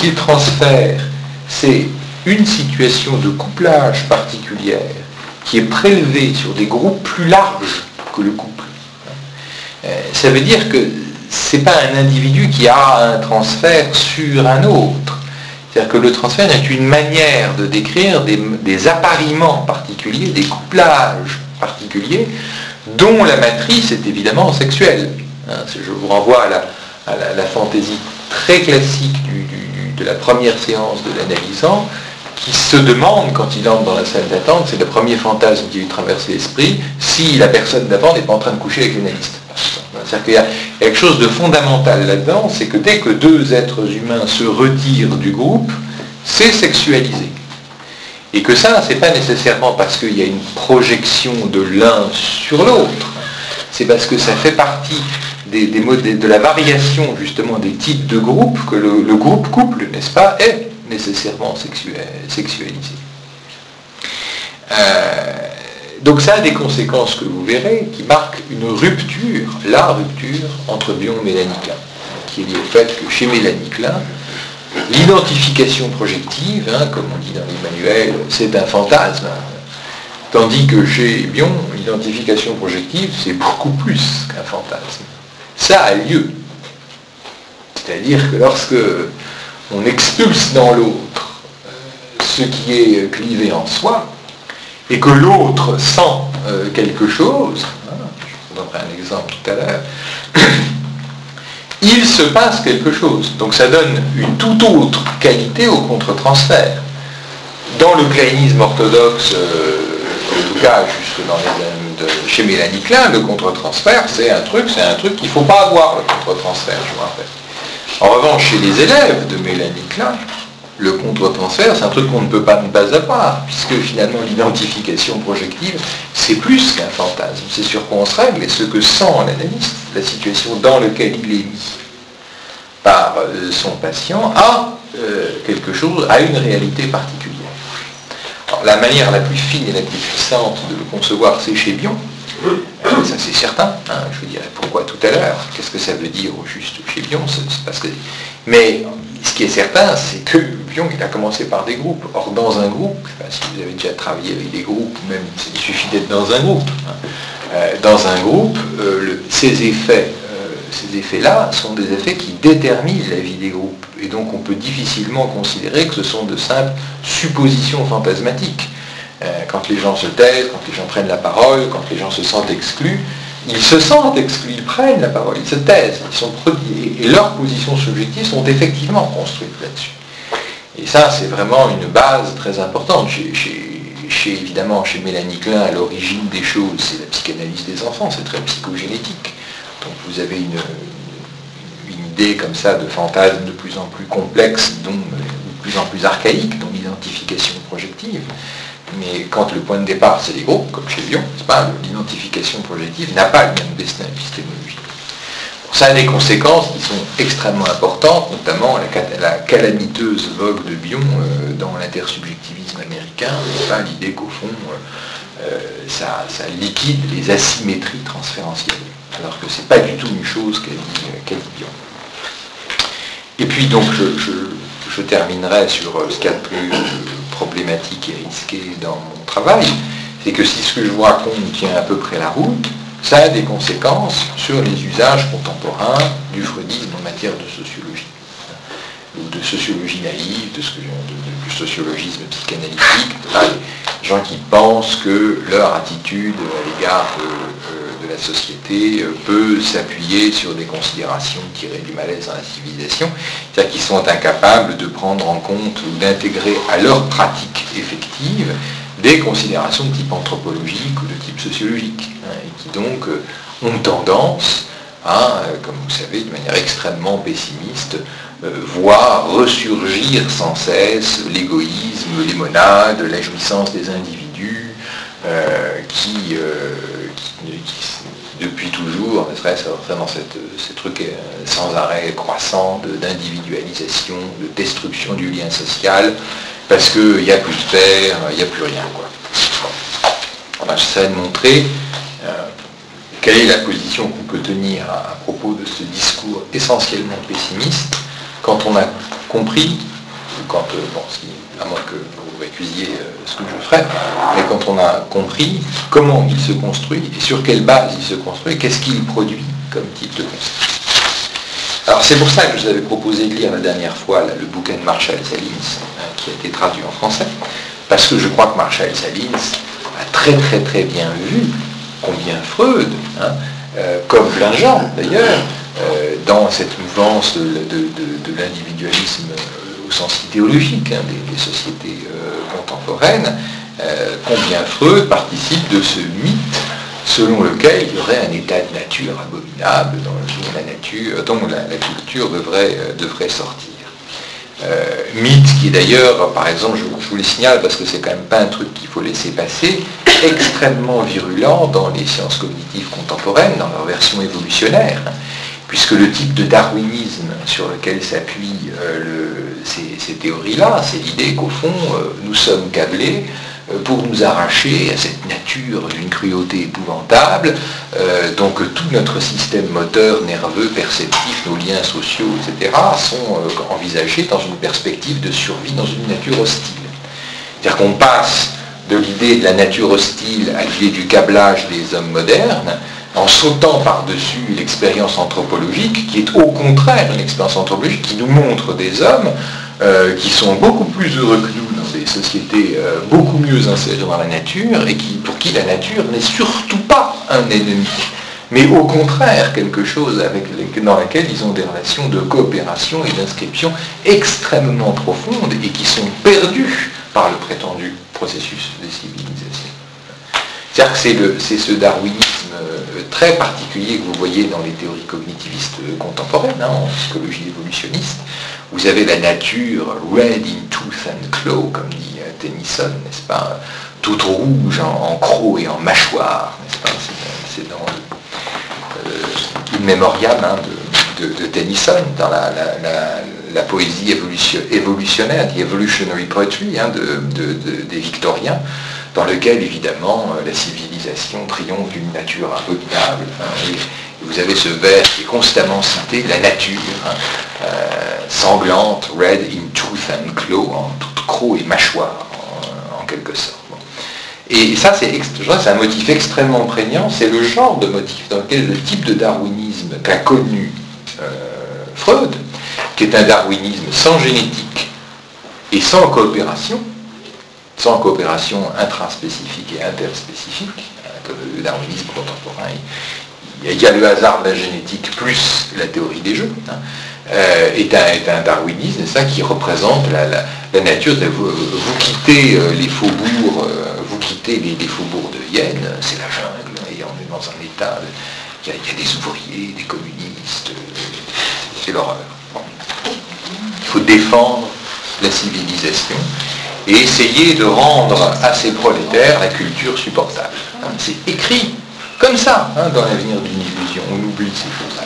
si le transfert, c'est une situation de couplage particulière qui est prélevée sur des groupes plus larges que le couple, ça veut dire que ce n'est pas un individu qui a un transfert sur un autre. C'est-à-dire que le transfert est une manière de décrire des appariements particuliers, des couplages particuliers, dont la matrice est évidemment sexuelle. Je vous renvoie à la fantaisie très classique de la première séance de l'analysant, qui se demande, quand il entre dans la salle d'attente, c'est le premier fantasme qui lui traverse l'esprit, si la personne d'avant n'est pas en train de coucher avec l'analyste. C'est-à-dire qu'il y a quelque chose de fondamental là-dedans, c'est que dès que deux êtres humains se retirent du groupe, c'est sexualisé. Et que ça, c'est pas nécessairement parce qu'il y a une projection de l'un sur l'autre, c'est parce que ça fait partie de la variation justement des types de groupes que le groupe couple, n'est-ce pas, est nécessairement sexualisé. Donc ça a des conséquences que vous verrez, qui marquent une rupture, la rupture entre Bion et Mélanie Klein, qui est liée au fait que chez Mélanie Klein, l'identification projective, comme on dit dans les manuels, c'est un fantasme, tandis que chez Bion, l'identification projective, c'est beaucoup plus qu'un fantasme. Ça a lieu. C'est-à-dire que lorsque on expulse dans l'autre ce qui est clivé en soi, et que l'autre sent quelque chose, je vous donnerai un exemple tout à l'heure, il se passe quelque chose. Donc ça donne une toute autre qualité au contre-transfert. Dans le kleinisme orthodoxe, en tout cas jusque chez Mélanie Klein, le contre-transfert, c'est un truc qu'il ne faut pas avoir, le contre-transfert, je vous rappelle. En revanche, chez les élèves de Mélanie Klein, le contre-transfert, c'est un truc qu'on ne peut pas ne pas avoir, puisque finalement l'identification projective, c'est plus qu'un fantasme. C'est sur quoi on se règle, et ce que sent l'analyste, la situation dans laquelle il est mis par son patient, a quelque chose, a une réalité particulière. Alors, la manière la plus fine et la plus puissante de le concevoir, c'est chez Bion. Ça c'est certain, je vous dirai pourquoi tout à l'heure. Qu'est-ce que ça veut dire au juste chez Bion, c'est parce que... Mais ce qui est certain, c'est que Bion, il a commencé par des groupes. Or, dans un groupe, je ne sais pas si vous avez déjà travaillé avec des groupes, même il suffit d'être dans un groupe. Dans un groupe, ces effets-là sont des effets qui déterminent la vie des groupes. Et donc on peut difficilement considérer que ce sont de simples suppositions fantasmatiques. Quand les gens se taisent, quand les gens prennent la parole, quand les gens se sentent exclus, ils se sentent exclus, ils prennent la parole, ils se taisent, ils sont et leurs positions subjectives sont effectivement construites là-dessus. Et ça, c'est vraiment une base très importante. Évidemment, chez Mélanie Klein, à l'origine des choses, c'est la psychanalyse des enfants, c'est très psychogénétique. Donc vous avez une idée comme ça de fantasme de plus en plus complexe, de plus en plus archaïque, dont l'identification projective. Mais quand le point de départ, c'est les groupes, comme chez Bion, l'identification projective n'a pas le même destin épistémologique. Ça a des conséquences qui sont extrêmement importantes, notamment la calamiteuse vogue de Bion dans l'intersubjectivisme américain, l'idée qu'au fond, ça liquide les asymétries transférentielles, alors que ce n'est pas du tout une chose qu'a dit Bion. Et puis donc, je terminerai sur ce qu'il y a de plus problématique et risqué dans mon travail, c'est que si ce que je vous raconte tient à peu près la route, ça a des conséquences sur les usages contemporains du freudisme en matière de sociologie, ou de sociologie naïve, du sociologisme psychanalytique, les gens qui pensent que leur attitude à l'égard de la société peut s'appuyer sur des considérations tirées du malaise dans la civilisation, c'est-à-dire qu'ils sont incapables de prendre en compte ou d'intégrer à leur pratique effective des considérations de type anthropologique ou de type sociologique, et qui donc ont tendance à, comme vous savez, de manière extrêmement pessimiste, voir ressurgir sans cesse l'égoïsme, les monades, la jouissance des individus, qui depuis toujours, ne serait-ce dans ces trucs sans arrêt croissants d'individualisation, de destruction du lien social, parce qu'il n'y a plus de faire, il n'y a plus rien, quoi. Bon. J'essaie de montrer quelle est la position qu'on peut tenir à propos de ce discours essentiellement pessimiste, quand on a compris quand, à moins que vous récusiez ce que je ferais, mais quand on a compris comment il se construit, et sur quelle base il se construit, qu'est-ce qu'il produit comme type de construction. Alors c'est pour ça que je vous avais proposé de lire la dernière fois le bouquin de Marshall Sahlins, qui a été traduit en français, parce que je crois que Marshall Sahlins a très très très bien vu combien Freud, comme plein de gens d'ailleurs, dans cette mouvance de l'individualisme au sens idéologique des sociétés contemporaines, combien Freud participe de ce mythe selon lequel il y aurait un état de nature abominable dont la culture devrait sortir. Mythe qui d'ailleurs, par exemple, je vous le signale parce que c'est quand même pas un truc qu'il faut laisser passer, extrêmement virulent dans les sciences cognitives contemporaines, dans leur version évolutionnaire, puisque le type de darwinisme sur lequel s'appuient ces théories-là, c'est l'idée qu'au fond, nous sommes câblés pour nous arracher à cette nature d'une cruauté épouvantable, donc tout notre système moteur, nerveux, perceptif, nos liens sociaux, etc., sont envisagés dans une perspective de survie dans une nature hostile. C'est-à-dire qu'on passe de l'idée de la nature hostile à l'idée du câblage des hommes modernes, en sautant par-dessus l'expérience anthropologique, qui est au contraire une expérience anthropologique qui nous montre des hommes qui sont beaucoup plus heureux que nous dans des sociétés beaucoup mieux insérées dans la nature et pour qui la nature n'est surtout pas un ennemi, mais au contraire quelque chose dans laquelle ils ont des relations de coopération et d'inscription extrêmement profondes et qui sont perdues par le prétendu processus de civilisation. C'est-à-dire que c'est ce darwinisme très particulier que vous voyez dans les théories cognitivistes contemporaines, en psychologie évolutionniste. Vous avez la nature red in tooth and claw, comme dit Tennyson, n'est-ce pas, toute rouge en croc et en mâchoire, n'est-ce pas, c'est dans In Memoriam de Tennyson, dans la poésie évolutionnaire, the evolutionary poetry des Victoriens, dans lequel, évidemment, la civilisation triomphe d'une nature abominable. Et vous avez ce vers qui est constamment cité, la nature, sanglante, red in tooth and claw, en toute croc et mâchoire, en quelque sorte. Bon. Et ça, c'est un motif extrêmement prégnant, c'est le genre de motif dans lequel le type de darwinisme qu'a connu Freud, qui est un darwinisme sans génétique et sans coopération intraspécifique et interspécifique, comme le darwinisme contemporain, il y a le hasard de la génétique plus la théorie des jeux, est un darwinisme, ça qui représente la nature. Vous quittez les faubourgs, vous quittez les faubourgs de Vienne, c'est la jungle, et on est dans un état, il y a des ouvriers, des communistes, c'est l'horreur. Bon. Il faut défendre la civilisation et essayer de rendre à ces prolétaires la culture supportable. C'est écrit comme ça dans l'avenir d'une illusion. On oublie ces choses-là.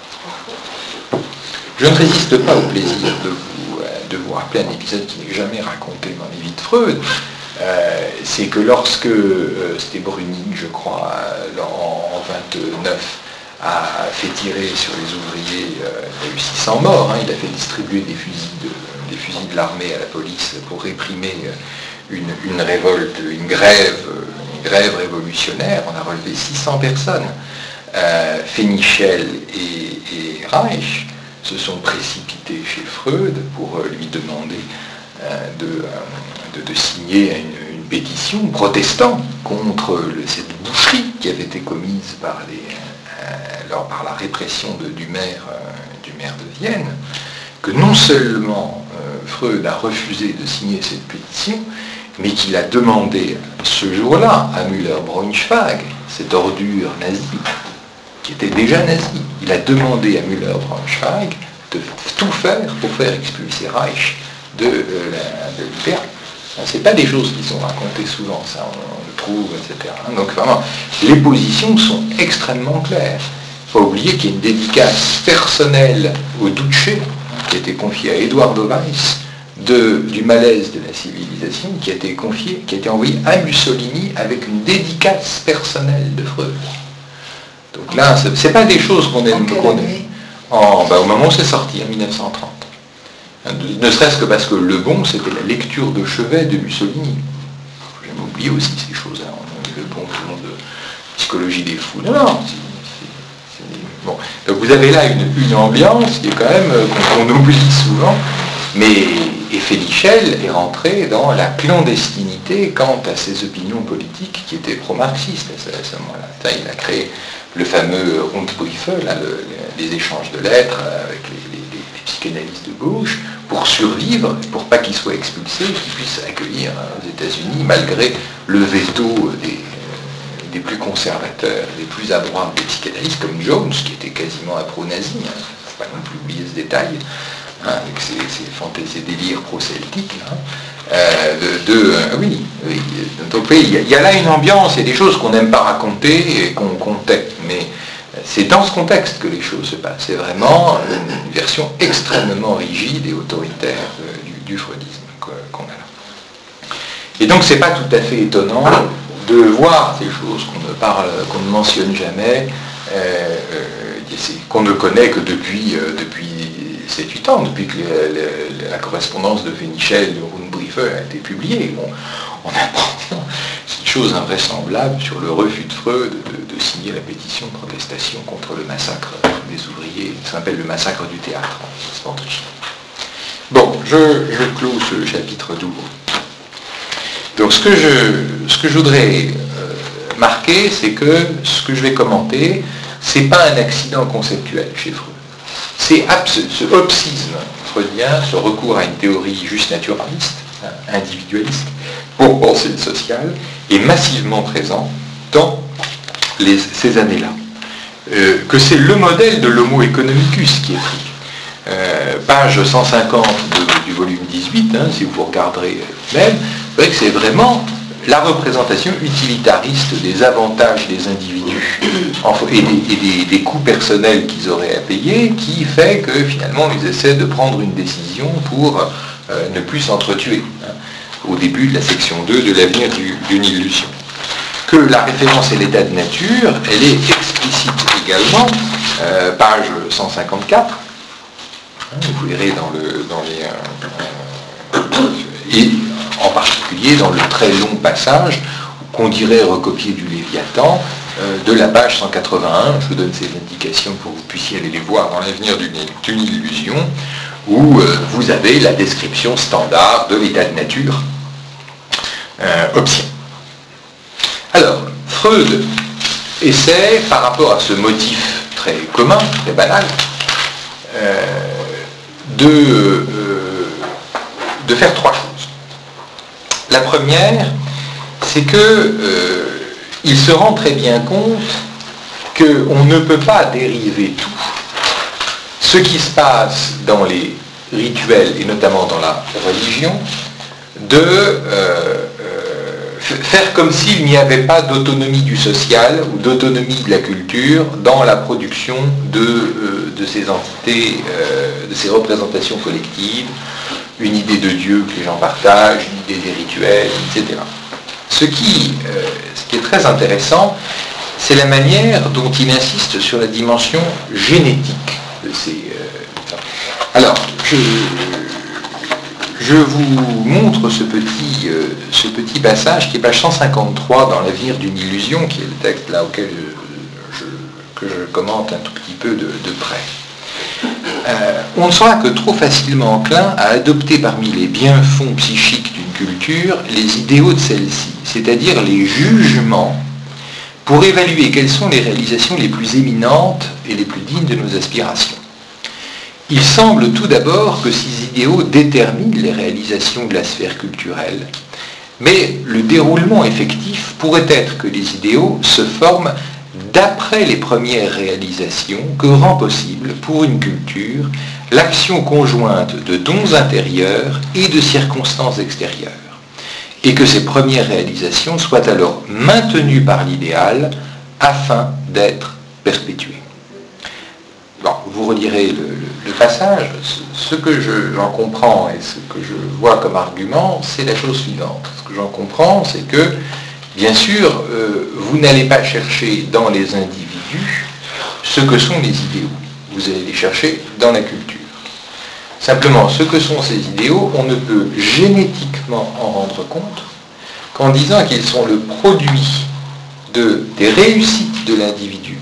Je ne résiste pas au plaisir de vous rappeler un épisode qui n'est jamais raconté dans les vies de Freud. C'est que lorsque c'était Brüning, je crois, en 29, a fait tirer sur les ouvriers, il y a eu 600 morts, il a fait distribuer des fusils de l'armée à la police pour réprimer une révolte, une grève révolutionnaire. On a relevé 600 personnes. Fénichel et Reich se sont précipités chez Freud pour lui demander de signer une pétition protestant contre cette boucherie qui avait été commise par la répression du maire de Vienne, que non seulement Freud a refusé de signer cette pétition, mais qu'il a demandé ce jour-là à Müller-Braunschweig, cette ordure nazie, qui était déjà nazie, il a demandé à Müller-Braunschweig de tout faire pour faire expulser Reich de l'Hyper. C'est pas des choses qui sont racontées souvent, ça, on le trouve, etc. Donc vraiment, les positions sont extrêmement claires. Il ne faut pas oublier qu'il y a une dédicace personnelle au Duce, qui a été confiée à Eduardo Weiss, du malaise de la civilisation, qui a été envoyée à Mussolini avec une dédicace personnelle de Freud. Donc là, c'est pas des choses qu'on aime. Au moment où c'est sorti, en 1930. Ne serait-ce que parce que le bon, c'était la lecture de chevet de Mussolini. J'aime oublier aussi ces choses-là. Le bon, tout le monde de psychologie des fous. Non. Bon. Donc vous avez là une ambiance qui est quand même, qu'on oublie souvent, mais Félichel est rentré dans la clandestinité quant à ses opinions politiques qui étaient pro-marxistes à ce moment-là. Il a créé le fameux Rundbriefe, les échanges de lettres avec les psychanalystes de gauche, pour survivre, pour pas qu'ils soient expulsés, qu'ils puissent accueillir aux États-Unis, malgré le veto des plus conservateurs, des plus à droite des psychanalystes, comme Jones, qui était quasiment un pro-nazi, il ne faut pas non plus oublier ce détail, avec ses fantaisies délires pro-celtiques. Oui. Donc il y a là une ambiance, il y a des choses qu'on n'aime pas raconter et qu'on tait, mais c'est dans ce contexte que les choses se passent. C'est vraiment une version extrêmement rigide et autoritaire du freudisme qu'on a là. Et donc c'est pas tout à fait étonnant de voir ces choses qu'on ne mentionne jamais, qu'on ne connaît que depuis 7-8 ans, depuis que la correspondance de Félichel de Rundbriefe a été publiée. Bon, on apprend cette chose invraisemblable sur le refus de Freud de signer la pétition de protestation contre le massacre des ouvriers, ça s'appelle le massacre du théâtre en Autriche. Bon, je clôt ce chapitre d'ouvre. Donc ce que je voudrais marquer, c'est que ce que je vais commenter, c'est pas un accident conceptuel chez Freud. C'est ce obsisme freudien, ce recours à une théorie juste naturaliste, individualiste, pour penser le social, est massivement présent dans ces années-là. Que c'est le modèle de l'homo economicus qui est pris. Page 150 du volume 18, si vous regarderez même, vous verrez que c'est vraiment la représentation utilitariste des avantages des individus et des coûts personnels qu'ils auraient à payer qui fait que finalement ils essaient de prendre une décision pour ne plus s'entretuer, au début de la section 2 de l'avenir d'une illusion. Que la référence à l'état de nature, elle est explicite également, page 154, vous verrez et en particulier dans le très long passage qu'on dirait recopier du Léviathan, de la page 181, je vous donne ces indications pour que vous puissiez aller les voir dans l'avenir d'une illusion, où vous avez la description standard de l'état de nature obsien. Alors, Freud essaie, par rapport à ce motif très commun, très banal, de faire trois choses. La première, c'est que il se rend très bien compte qu'on ne peut pas dériver tout. Ce qui se passe dans les rituels, et notamment dans la religion, de faire comme s'il n'y avait pas d'autonomie du social ou d'autonomie de la culture dans la production de ces entités, de ces représentations collectives, une idée de Dieu que les gens partagent, une idée des rituels, etc. Ce qui est très intéressant, c'est la manière dont il insiste sur la dimension génétique de ces... Alors, je vous montre ce petit passage qui est page 153 dans l'avenir d'une illusion, qui est le texte là auquel que je commente un tout petit peu de près. On ne sera que trop facilement enclin à adopter parmi les bienfonds psychiques d'une culture les idéaux de celle-ci, c'est-à-dire les jugements, pour évaluer quelles sont les réalisations les plus éminentes et les plus dignes de nos aspirations. Il semble tout d'abord que ces idéaux déterminent les réalisations de la sphère culturelle, mais le déroulement effectif pourrait être que les idéaux se forment d'après les premières réalisations que rend possible pour une culture l'action conjointe de dons intérieurs et de circonstances extérieures, et que ces premières réalisations soient alors maintenues par l'idéal afin d'être perpétuées. Bon, vous relirez le passage. Ce que j'en comprends et ce que je vois comme argument, c'est la chose suivante. Ce que j'en comprends, c'est que, bien sûr, vous n'allez pas chercher dans les individus ce que sont les idéaux. Vous allez les chercher dans la culture. Simplement, ce que sont ces idéaux, on ne peut génétiquement en rendre compte qu'en disant qu'ils sont le produit des réussites de l'individu,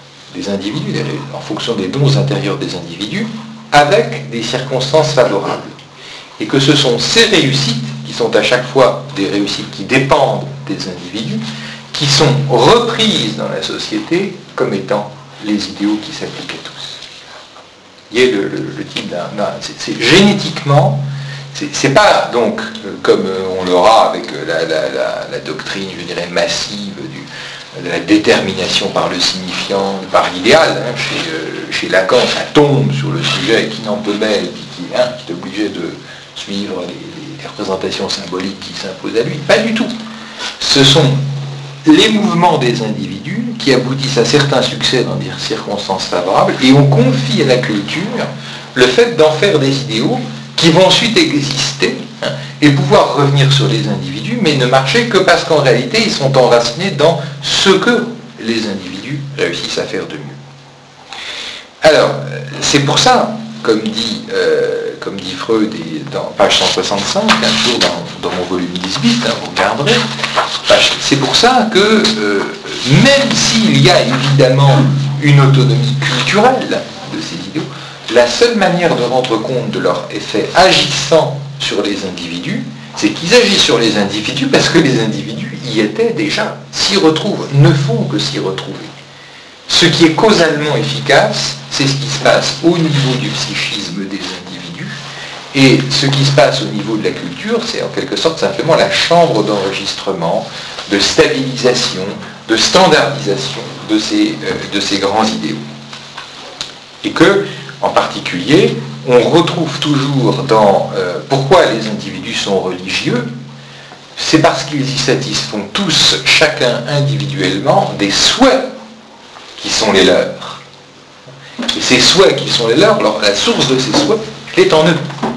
en fonction des dons intérieurs des individus, avec des circonstances favorables. Et que ce sont ces réussites, qui sont à chaque fois des réussites qui dépendent des individus, qui sont reprises dans la société comme étant les idéaux qui s'appliquent à tous. Il y a le type d'un... C'est génétiquement, c'est pas donc comme on l'aura avec la doctrine, je dirais, massive de la détermination par le signifiant, par l'idéal. Hein. Chez Lacan, ça tombe sur le sujet qui n'en peut mêler, qui est obligé de suivre les représentations symboliques qui s'imposent à lui. Pas du tout. Ce sont les mouvements des individus qui aboutissent à certains succès dans des circonstances favorables, et on confie à la culture le fait d'en faire des idéaux qui vont ensuite exister et pouvoir revenir sur les individus, mais ne marcher que parce qu'en réalité ils sont enracinés dans ce que les individus réussissent à faire de mieux. Alors, c'est pour ça, comme dit Freud dans page 165, un jour dans mon volume 18, vous regarderez, c'est pour ça que même s'il y a évidemment une autonomie culturelle de ces idéaux, la seule manière de rendre compte de leur effet agissant sur les individus, c'est qu'ils agissent sur les individus parce que les individus y étaient déjà, s'y retrouvent, ne font que s'y retrouver. Ce qui est causalement efficace, c'est ce qui se passe au niveau du psychisme des individus, et ce qui se passe au niveau de la culture, c'est en quelque sorte simplement la chambre d'enregistrement, de stabilisation, de standardisation de ces grands idéaux. Et que, en particulier, on retrouve toujours dans pourquoi les individus sont religieux, c'est parce qu'ils y satisfont tous, chacun individuellement, des souhaits qui sont les leurs. Et ces souhaits qui sont les leurs, alors la source de ces souhaits est en eux.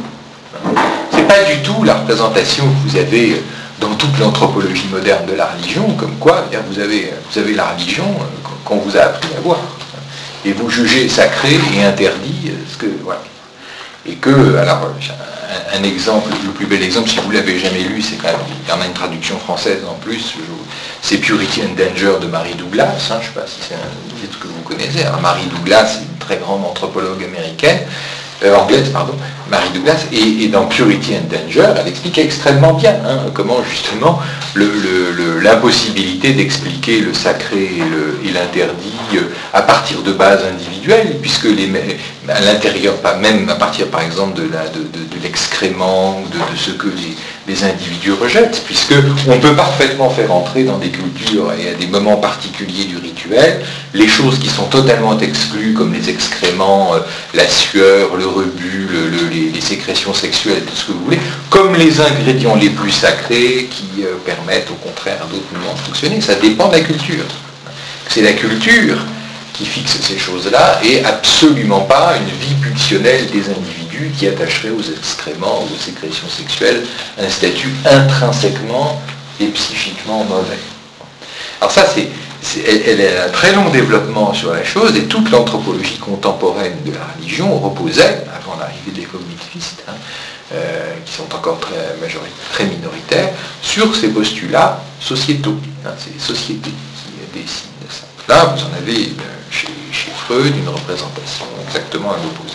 C'est pas du tout la représentation que vous avez dans toute l'anthropologie moderne de la religion, comme quoi vous avez la religion qu'on vous a appris à voir. Et vous jugez sacré et interdit ce que... Voilà. Et que, alors, un exemple, le plus bel exemple, si vous ne l'avez jamais lu, c'est quand même, il y en a une traduction française en plus, c'est Purity and Danger de Mary Douglas, je ne sais pas si c'est un titre que vous connaissez. Alors, Mary Douglas, c'est une très grande anthropologue américaine, anglaise, pardon, Mary Douglas, et dans Purity and Danger, elle explique extrêmement bien comment justement l'impossibilité d'expliquer le sacré et l'interdit à partir de bases individuelles, puisque à l'intérieur, même à partir par exemple de l'excrément, de ce que les individus rejettent, puisque on peut parfaitement faire entrer dans des cultures et à des moments particuliers du rituel les choses qui sont totalement exclues, comme les excréments, la sueur, le rebut, les sécrétions sexuelles, tout ce que vous voulez, comme les ingrédients les plus sacrés qui permettent au contraire à d'autres moments de fonctionner. Ça dépend de la culture. C'est la culture qui fixe ces choses-là et absolument pas une vie pulsionnelle des individus qui attacherait aux excréments ou aux sécrétions sexuelles un statut intrinsèquement et psychiquement mauvais. Alors ça, elle a un très long développement sur la chose, et toute l'anthropologie contemporaine de la religion reposait, avant l'arrivée des cognitivistes, qui sont encore très minoritaires, sur ces postulats sociétaux. C'est les sociétés qui décident de ça. Là, vous en avez chez Freud une représentation exactement à l'opposé.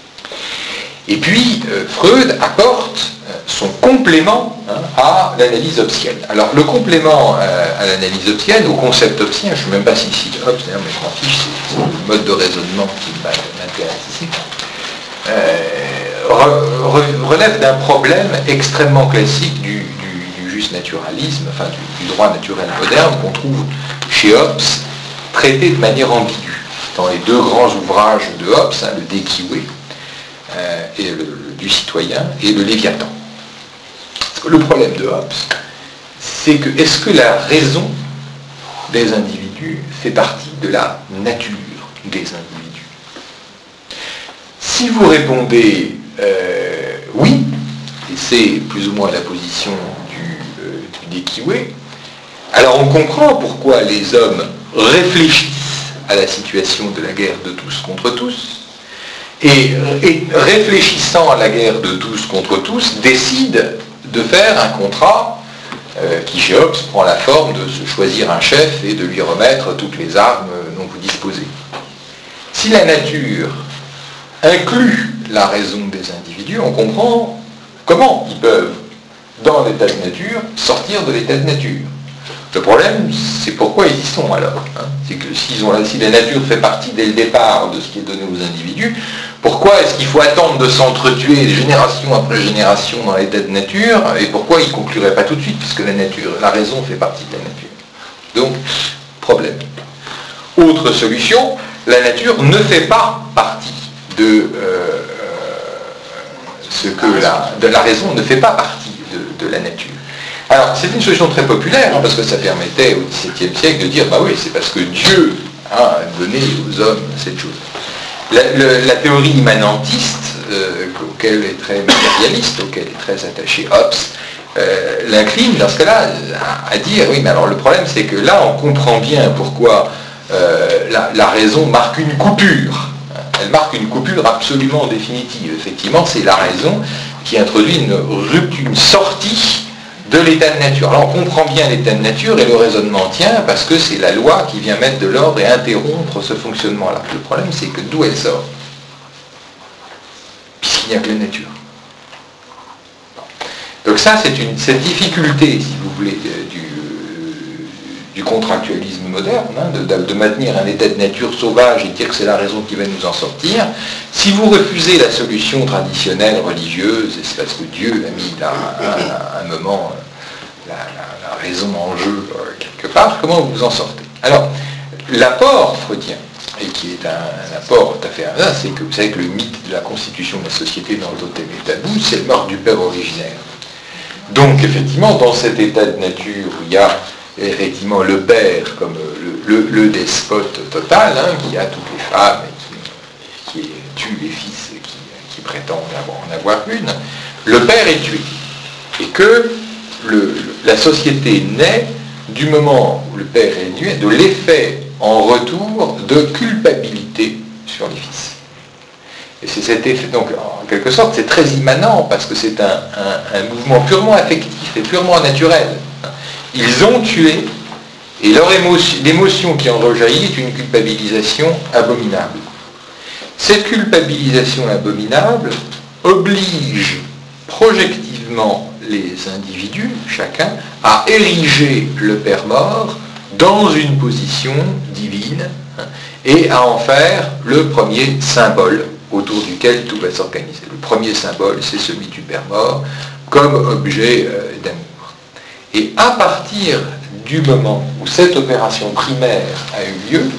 Et puis, Freud apporte son complément à l'analyse hobbesienne. Alors, le complément à l'analyse hobbesienne, au concept hobbesien, je ne sais même pas si Hobbes, d'ailleurs, mais je m'en fiche, c'est le mode de raisonnement qui m'intéresse ici, relève d'un problème extrêmement classique du juste naturalisme, enfin du droit naturel moderne, qu'on trouve chez Hobbes, traité de manière ambiguë. Dans les deux grands ouvrages de Hobbes, le De Quive et du citoyen, et le Léviathan. Le problème de Hobbes, c'est que est-ce que la raison des individus fait partie de la nature des individus? Si vous répondez oui, et c'est plus ou moins la position du De Quive, alors on comprend pourquoi les hommes réfléchissent à la situation de la guerre de tous contre tous, et réfléchissant à la guerre de tous contre tous, décide de faire un contrat qui chez Hobbes prend la forme de se choisir un chef et de lui remettre toutes les armes dont vous disposez. Si la nature inclut la raison des individus, on comprend comment ils peuvent, dans l'état de nature, sortir de l'état de nature. Le problème, c'est pourquoi ils y sont alors. C'est que si la nature fait partie dès le départ de ce qui est donné aux individus, pourquoi est-ce qu'il faut attendre de s'entretuer génération après génération dans l'état de nature, et pourquoi ils ne concluraient pas tout de suite, puisque la raison fait partie de la nature. Donc, problème. Autre solution, la nature ne fait pas partie de la raison ne fait pas partie de la nature. Alors, c'est une solution très populaire, parce que ça permettait au XVIIe siècle de dire, bah oui, c'est parce que Dieu a donné aux hommes cette chose. La théorie immanentiste, auquel est très matérialiste, auquel est très attaché Hobbes, l'incline dans ce cas-là à dire, oui, mais alors le problème c'est que là on comprend bien pourquoi la raison marque une coupure. Elle marque une coupure absolument définitive. Effectivement, c'est la raison qui introduit une rupture, une sortie de l'état de nature. Alors on comprend bien l'état de nature et le raisonnement tient parce que c'est la loi qui vient mettre de l'ordre et interrompre ce fonctionnement-là. Le problème c'est que d'où elle sort? Puisqu'il n'y a que la nature. Donc ça c'est cette difficulté, si vous voulez, du contractualisme moderne, de maintenir un état de nature sauvage et dire que c'est la raison qui va nous en sortir. Si vous refusez la solution traditionnelle religieuse, c'est parce que Dieu a mis à un moment la raison en jeu quelque part, comment vous vous en sortez? Alors, l'apport freudien, et qui est un apport tout à fait inverse, c'est que vous savez que le mythe de la constitution de la société dans le totem et tabou, c'est le meurtre du père originaire. Donc, effectivement, dans cet état de nature où il y a effectivement le père comme le despote total, qui a toutes les femmes et qui tue les fils qui prétendent en avoir une, le père est tué. Et que la société naît du moment où le père est tué, de l'effet en retour de culpabilité sur les fils. Et c'est cet effet, donc en quelque sorte c'est très immanent parce que c'est un mouvement purement affectif et purement naturel. Ils ont tué, et l'émotion qui en rejaillit est une culpabilisation abominable. Cette culpabilisation abominable oblige projectivement les individus, chacun, à ériger le père mort dans une position divine et à en faire le premier symbole autour duquel tout va s'organiser. Le premier symbole, c'est celui du père mort comme objet d'amour. Et à partir du moment où cette opération primaire a eu lieu,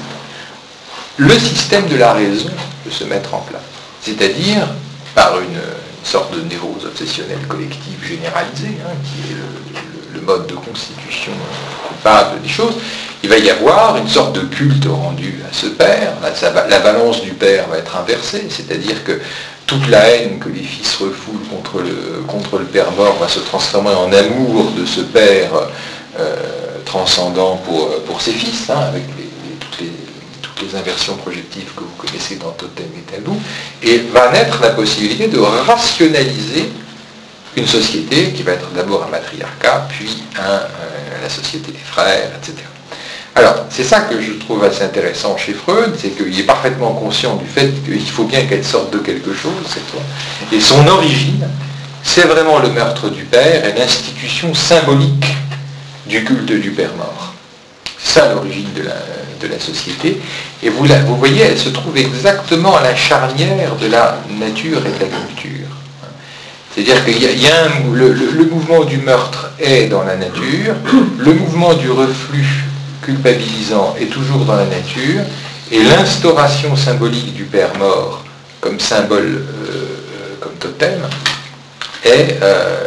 le système de la raison peut se mettre en place. C'est-à-dire par une sorte de névrose obsessionnelle collective généralisée, qui est le mode de constitution coupable des choses, il va y avoir une sorte de culte rendu à ce père. La balance du père va être inversée, c'est-à-dire que toute la haine que les fils refoulent contre le père mort va se transformer en amour de ce père transcendant pour ses fils, avec toutes les inversions projectives que vous connaissez dans Totem et Tabou, et va naître la possibilité de rationaliser une société qui va être d'abord un matriarcat, puis la société des frères, etc. Alors, c'est ça que je trouve assez intéressant chez Freud, c'est qu'il est parfaitement conscient du fait qu'il faut bien qu'elle sorte de quelque chose, cette loi. Et son origine, c'est vraiment le meurtre du père et l'institution symbolique du culte du père mort. C'est ça l'origine de la société. Et vous voyez, elle se trouve exactement à la charnière de la nature et de la culture. C'est-à-dire qu'il y a le mouvement du meurtre est dans la nature, le mouvement du reflux culpabilisant est toujours dans la nature, et l'instauration symbolique du père mort comme symbole, comme totem, est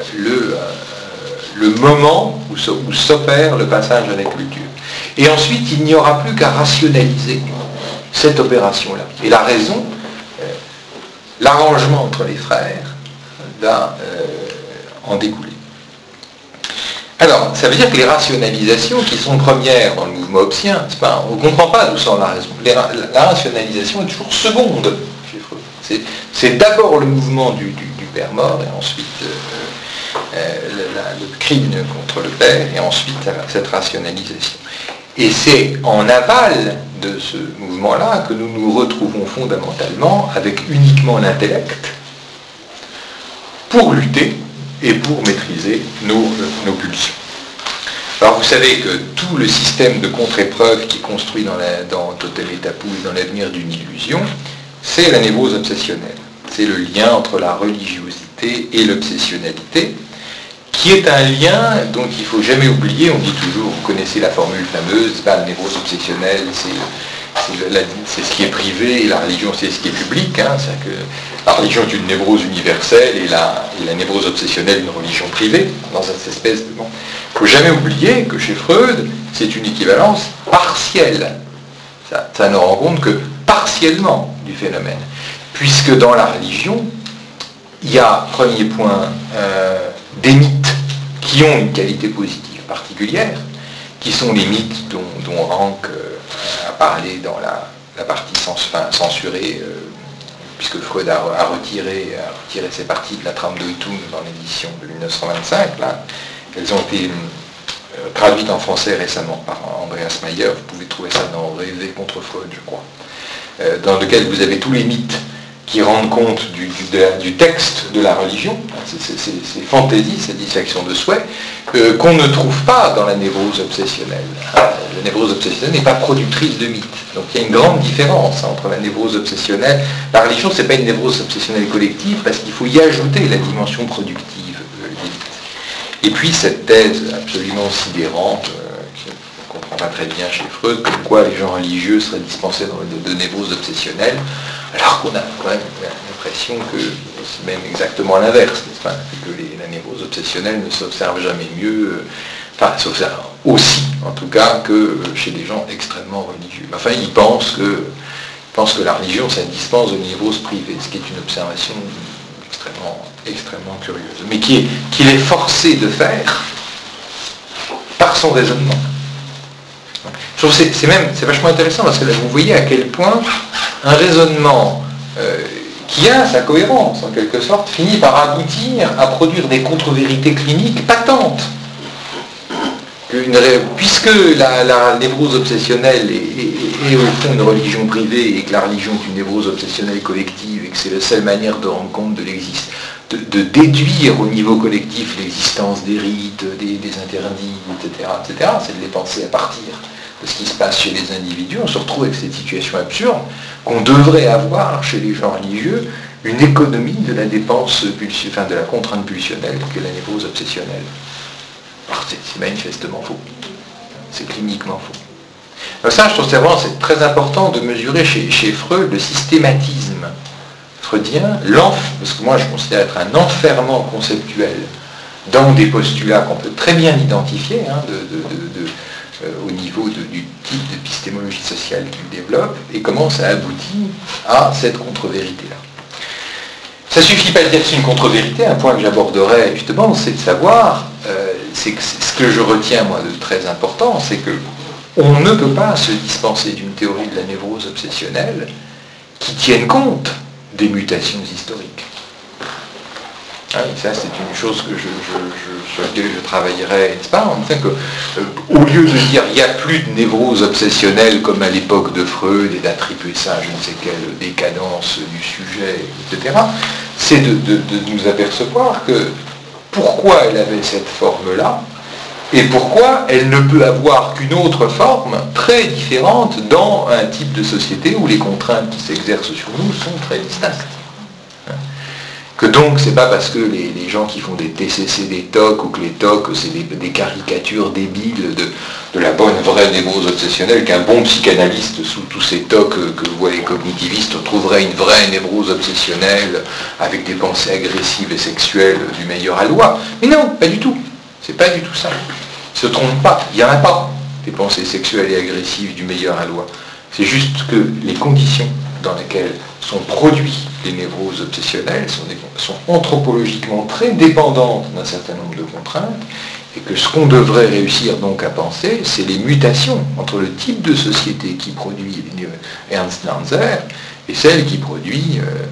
le moment où s'opère le passage à la culture. Et ensuite, il n'y aura plus qu'à rationaliser cette opération-là. Et la raison, l'arrangement entre les frères, va en découler. Alors, ça veut dire que les rationalisations qui sont premières dans le mouvement hobbesien, on ne comprend pas d'où sort la raison. La rationalisation est toujours seconde chez Freud. C'est d'abord le mouvement du père mort, et ensuite le crime contre le père, et ensuite cette rationalisation. Et c'est en aval de ce mouvement-là que nous nous retrouvons fondamentalement avec uniquement l'intellect pour lutter et pour maîtriser nos pulsions. Alors vous savez que tout le système de contre-épreuve qui est construit dans Totem et Tapu et dans l'avenir d'une illusion, c'est la névrose obsessionnelle. C'est le lien entre la religiosité et l'obsessionnalité, qui est un lien dont il ne faut jamais oublier. On dit toujours, vous connaissez la formule fameuse, la névrose obsessionnelle, c'est ce qui est privé, et la religion, c'est ce qui est public. C'est-à-dire que la religion est une névrose universelle, et la névrose obsessionnelle, une religion privée, dans cette espèce de... Bon. Il ne faut jamais oublier que chez Freud, c'est une équivalence partielle. Ça ne rend compte que partiellement du phénomène. Puisque dans la religion, il y a, premier point, des mythes qui ont une qualité positive particulière, qui sont les mythes dont Rank a parlé dans la partie censurée, puisque Freud a retiré ces parties de la trame de Huytung dans l'édition de 1925. Là, elles ont été traduites en français récemment par Andreas Mayer. Vous pouvez trouver ça dans Rêver contre Freud, je crois, dans lequel vous avez tous les mythes qui rendent compte du texte de la religion, ces fantaisies, satisfaction de souhait, qu'on ne trouve pas dans la névrose obsessionnelle. La névrose obsessionnelle n'est pas productrice de mythes. Donc il y a une grande différence entre la névrose obsessionnelle. La religion, ce n'est pas une névrose obsessionnelle collective, parce qu'il faut y ajouter la dimension productive des mythes. Et puis cette thèse absolument sidérante, qu'on ne comprend pas très bien chez Freud, comme quoi les gens religieux seraient dispensés de névrose obsessionnelle, alors qu'on a quand même l'impression que c'est même exactement l'inverse, n'est-ce pas ? Que la névrose obsessionnelle ne s'observe jamais mieux, s'observe aussi, en tout cas, que chez des gens extrêmement religieux. Enfin, ils pensent que la religion, ça dispense de névrose privée, ce qui est une observation extrêmement curieuse, mais qu'il est forcé de faire par son raisonnement. Je trouve que c'est vachement intéressant, parce que là, vous voyez à quel point un raisonnement qui a sa cohérence, en quelque sorte, finit par aboutir à produire des contre-vérités cliniques patentes. Puisque la névrose obsessionnelle est au fond une religion privée, et que la religion est une névrose obsessionnelle collective, et que c'est la seule manière de rendre compte de déduire au niveau collectif l'existence des rites, des interdits, etc., c'est de les penser à partir de ce qui se passe chez les individus, on se retrouve avec cette situation absurde qu'on devrait avoir chez les gens religieux une économie de la dépense de la contrainte pulsionnelle que la névrose obsessionnelle. Alors c'est manifestement faux. C'est cliniquement faux. Alors ça, je trouve que c'est très important de mesurer chez Freud le systématisme freudien, parce que moi je considère être un enfermement conceptuel dans des postulats qu'on peut très bien identifier, au niveau du type d'épistémologie sociale qu'il développe, et comment ça aboutit à cette contre-vérité-là. Ça ne suffit pas de dire que c'est une contre-vérité. Un point que j'aborderai justement, c'est de savoir, c'est que ce que je retiens moi de très important, c'est que on ne peut pas se dispenser d'une théorie de la névrose obsessionnelle qui tienne compte des mutations historiques. Ça, c'est une chose sur laquelle je travaillerai, n'est-ce pas, en disant qu'au lieu de dire il n'y a plus de névrose obsessionnelle comme à l'époque de Freud et d'attribuer ça à je ne sais quelle décadence du sujet, etc., c'est de nous apercevoir que pourquoi elle avait cette forme-là et pourquoi elle ne peut avoir qu'une autre forme très différente dans un type de société où les contraintes qui s'exercent sur nous sont très distinctes. Que donc, c'est pas parce que les gens qui font des TCC, des TOC, ou que les TOC, c'est des caricatures débiles de la bonne, vraie névrose obsessionnelle, qu'un bon psychanalyste, sous tous ces TOC que vous voyez cognitivistes, trouverait une vraie névrose obsessionnelle, avec des pensées agressives et sexuelles du meilleur aloi. Mais non, pas du tout. C'est pas du tout ça. Ils se trompent pas. Il n'y en a pas, des pensées sexuelles et agressives du meilleur aloi. C'est juste que les conditions dans lesquelles sont produits les névroses obsessionnelles sont anthropologiquement très dépendantes d'un certain nombre de contraintes, et que ce qu'on devrait réussir donc à penser, c'est les mutations entre le type de société qui produit Ernst Lanzer et celle qui produit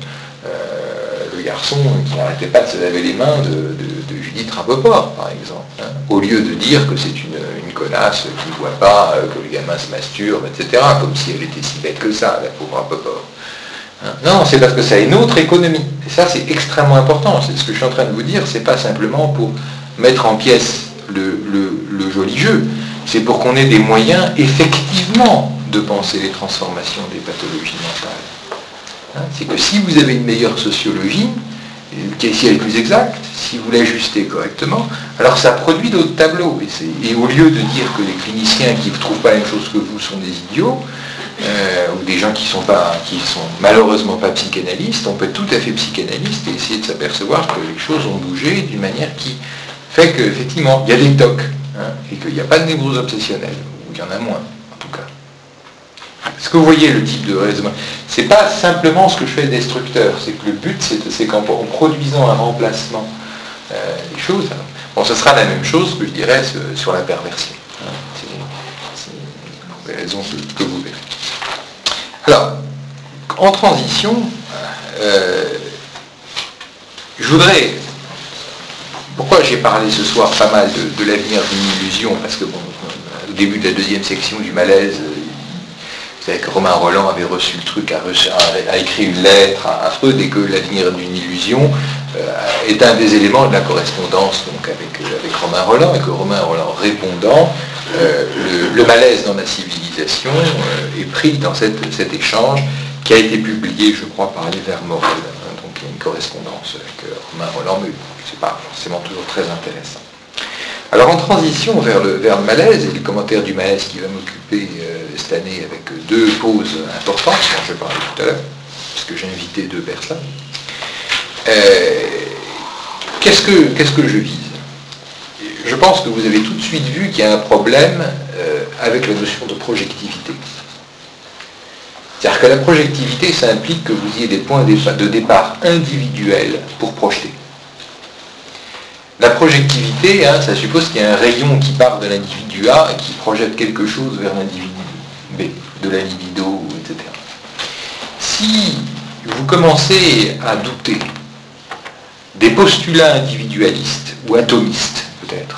le garçon qui n'arrêtait pas de se laver les mains de Judith Rapoport, par exemple, hein, au lieu de dire que c'est une connasse qui ne voit pas que le gamin se masturbe, etc., comme si elle était si bête que ça, la pauvre Rapoport. Hein. Non, c'est parce que ça a une autre économie. Et ça, c'est extrêmement important. C'est ce que je suis en train de vous dire. C'est pas simplement pour mettre en pièces le joli jeu. C'est pour qu'on ait des moyens, effectivement, de penser les transformations des pathologies mentales. Hein, c'est que si vous avez une meilleure sociologie, si elle est plus exacte, si vous l'ajustez correctement, alors ça produit d'autres tableaux. Et au lieu de dire que les cliniciens qui ne trouvent pas la même chose que vous sont des idiots, ou des gens qui sont malheureusement pas psychanalystes, on peut être tout à fait psychanalyste et essayer de s'apercevoir que les choses ont bougé d'une manière qui fait qu'effectivement, il y a des tocs, hein, et qu'il n'y a pas de névrose obsessionnelle, ou il y en a moins, en tout cas. Est-ce que vous voyez le type de raisonnement? C'est pas simplement ce que je fais destructeur, c'est que le but, c'est qu'en produisant un remplacement des choses, alors, bon, ce sera la même chose que je dirais sur la perversion. Hein, c'est les raisons que vous verrez. Alors, en transition, je voudrais... Pourquoi j'ai parlé ce soir pas mal de l'avenir d'une illusion? Parce que, bon, au début de la deuxième section du malaise, vous savez que Romain Rolland avait reçu le truc, a écrit une lettre à Freud, et que l'avenir d'une illusion est un des éléments de la correspondance donc, avec Romain Rolland, et que Romain Rolland répondant, le malaise dans la civilisation est pris dans cet échange qui a été publié, je crois, par Léver Morel. Donc il y a une correspondance avec Romain Rolland, mais c'est pas forcément toujours très intéressant. Alors en transition vers le malaise, et le commentaire du malaise qui va m'occuper cette année avec deux pauses importantes, dont je vais parler tout à l'heure, puisque j'ai invité deux personnes, qu'est-ce que je vise? Je pense que vous avez tout de suite vu qu'il y a un problème avec la notion de projectivité. C'est-à-dire que la projectivité, ça implique que vous ayez des points de départ individuels pour projeter. La projectivité, hein, ça suppose qu'il y a un rayon qui part de l'individu A et qui projette quelque chose vers l'individu B, de la libido, etc. Si vous commencez à douter des postulats individualistes ou atomistes, peut-être,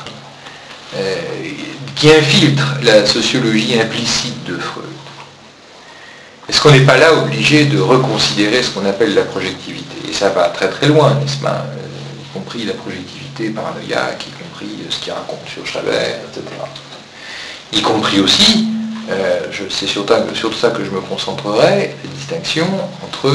qui infiltrent la sociologie implicite de Freud, est-ce qu'on n'est pas là obligé de reconsidérer ce qu'on appelle la projectivité? Et ça va très très loin, n'est-ce pas? Y compris la projectivité paranoïaque, y compris ce qu'il raconte sur Chabert, etc. Y compris aussi, c'est sur ça que je me concentrerai, la distinction entre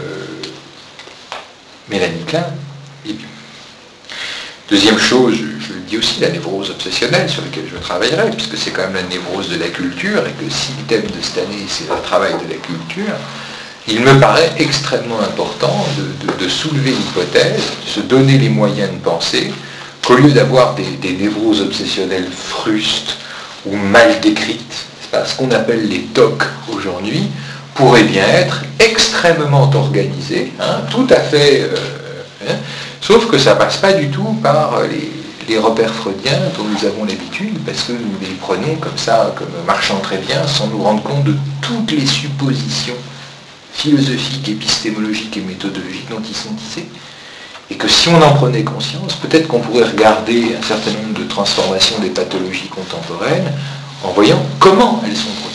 Mélanie Klein et Bion. Deuxième chose, je le dis aussi, la névrose obsessionnelle sur laquelle je travaillerai, puisque c'est quand même la névrose de la culture, et que si le thème de cette année c'est le travail de la culture, il me paraît extrêmement important de soulever l'hypothèse, de se donner les moyens de penser, qu'au lieu d'avoir des névroses obsessionnelles frustes ou mal décrites, ce qu'on appelle les TOC aujourd'hui, pourrait bien être extrêmement organisé, hein, tout à fait... sauf que ça ne passe pas du tout par les repères freudiens dont nous avons l'habitude, parce que nous les prenons comme ça, comme marchant très bien, sans nous rendre compte de toutes les suppositions philosophiques, épistémologiques et méthodologiques dont ils sont tissés, et que si on en prenait conscience, peut-être qu'on pourrait regarder un certain nombre de transformations des pathologies contemporaines en voyant comment elles sont produites.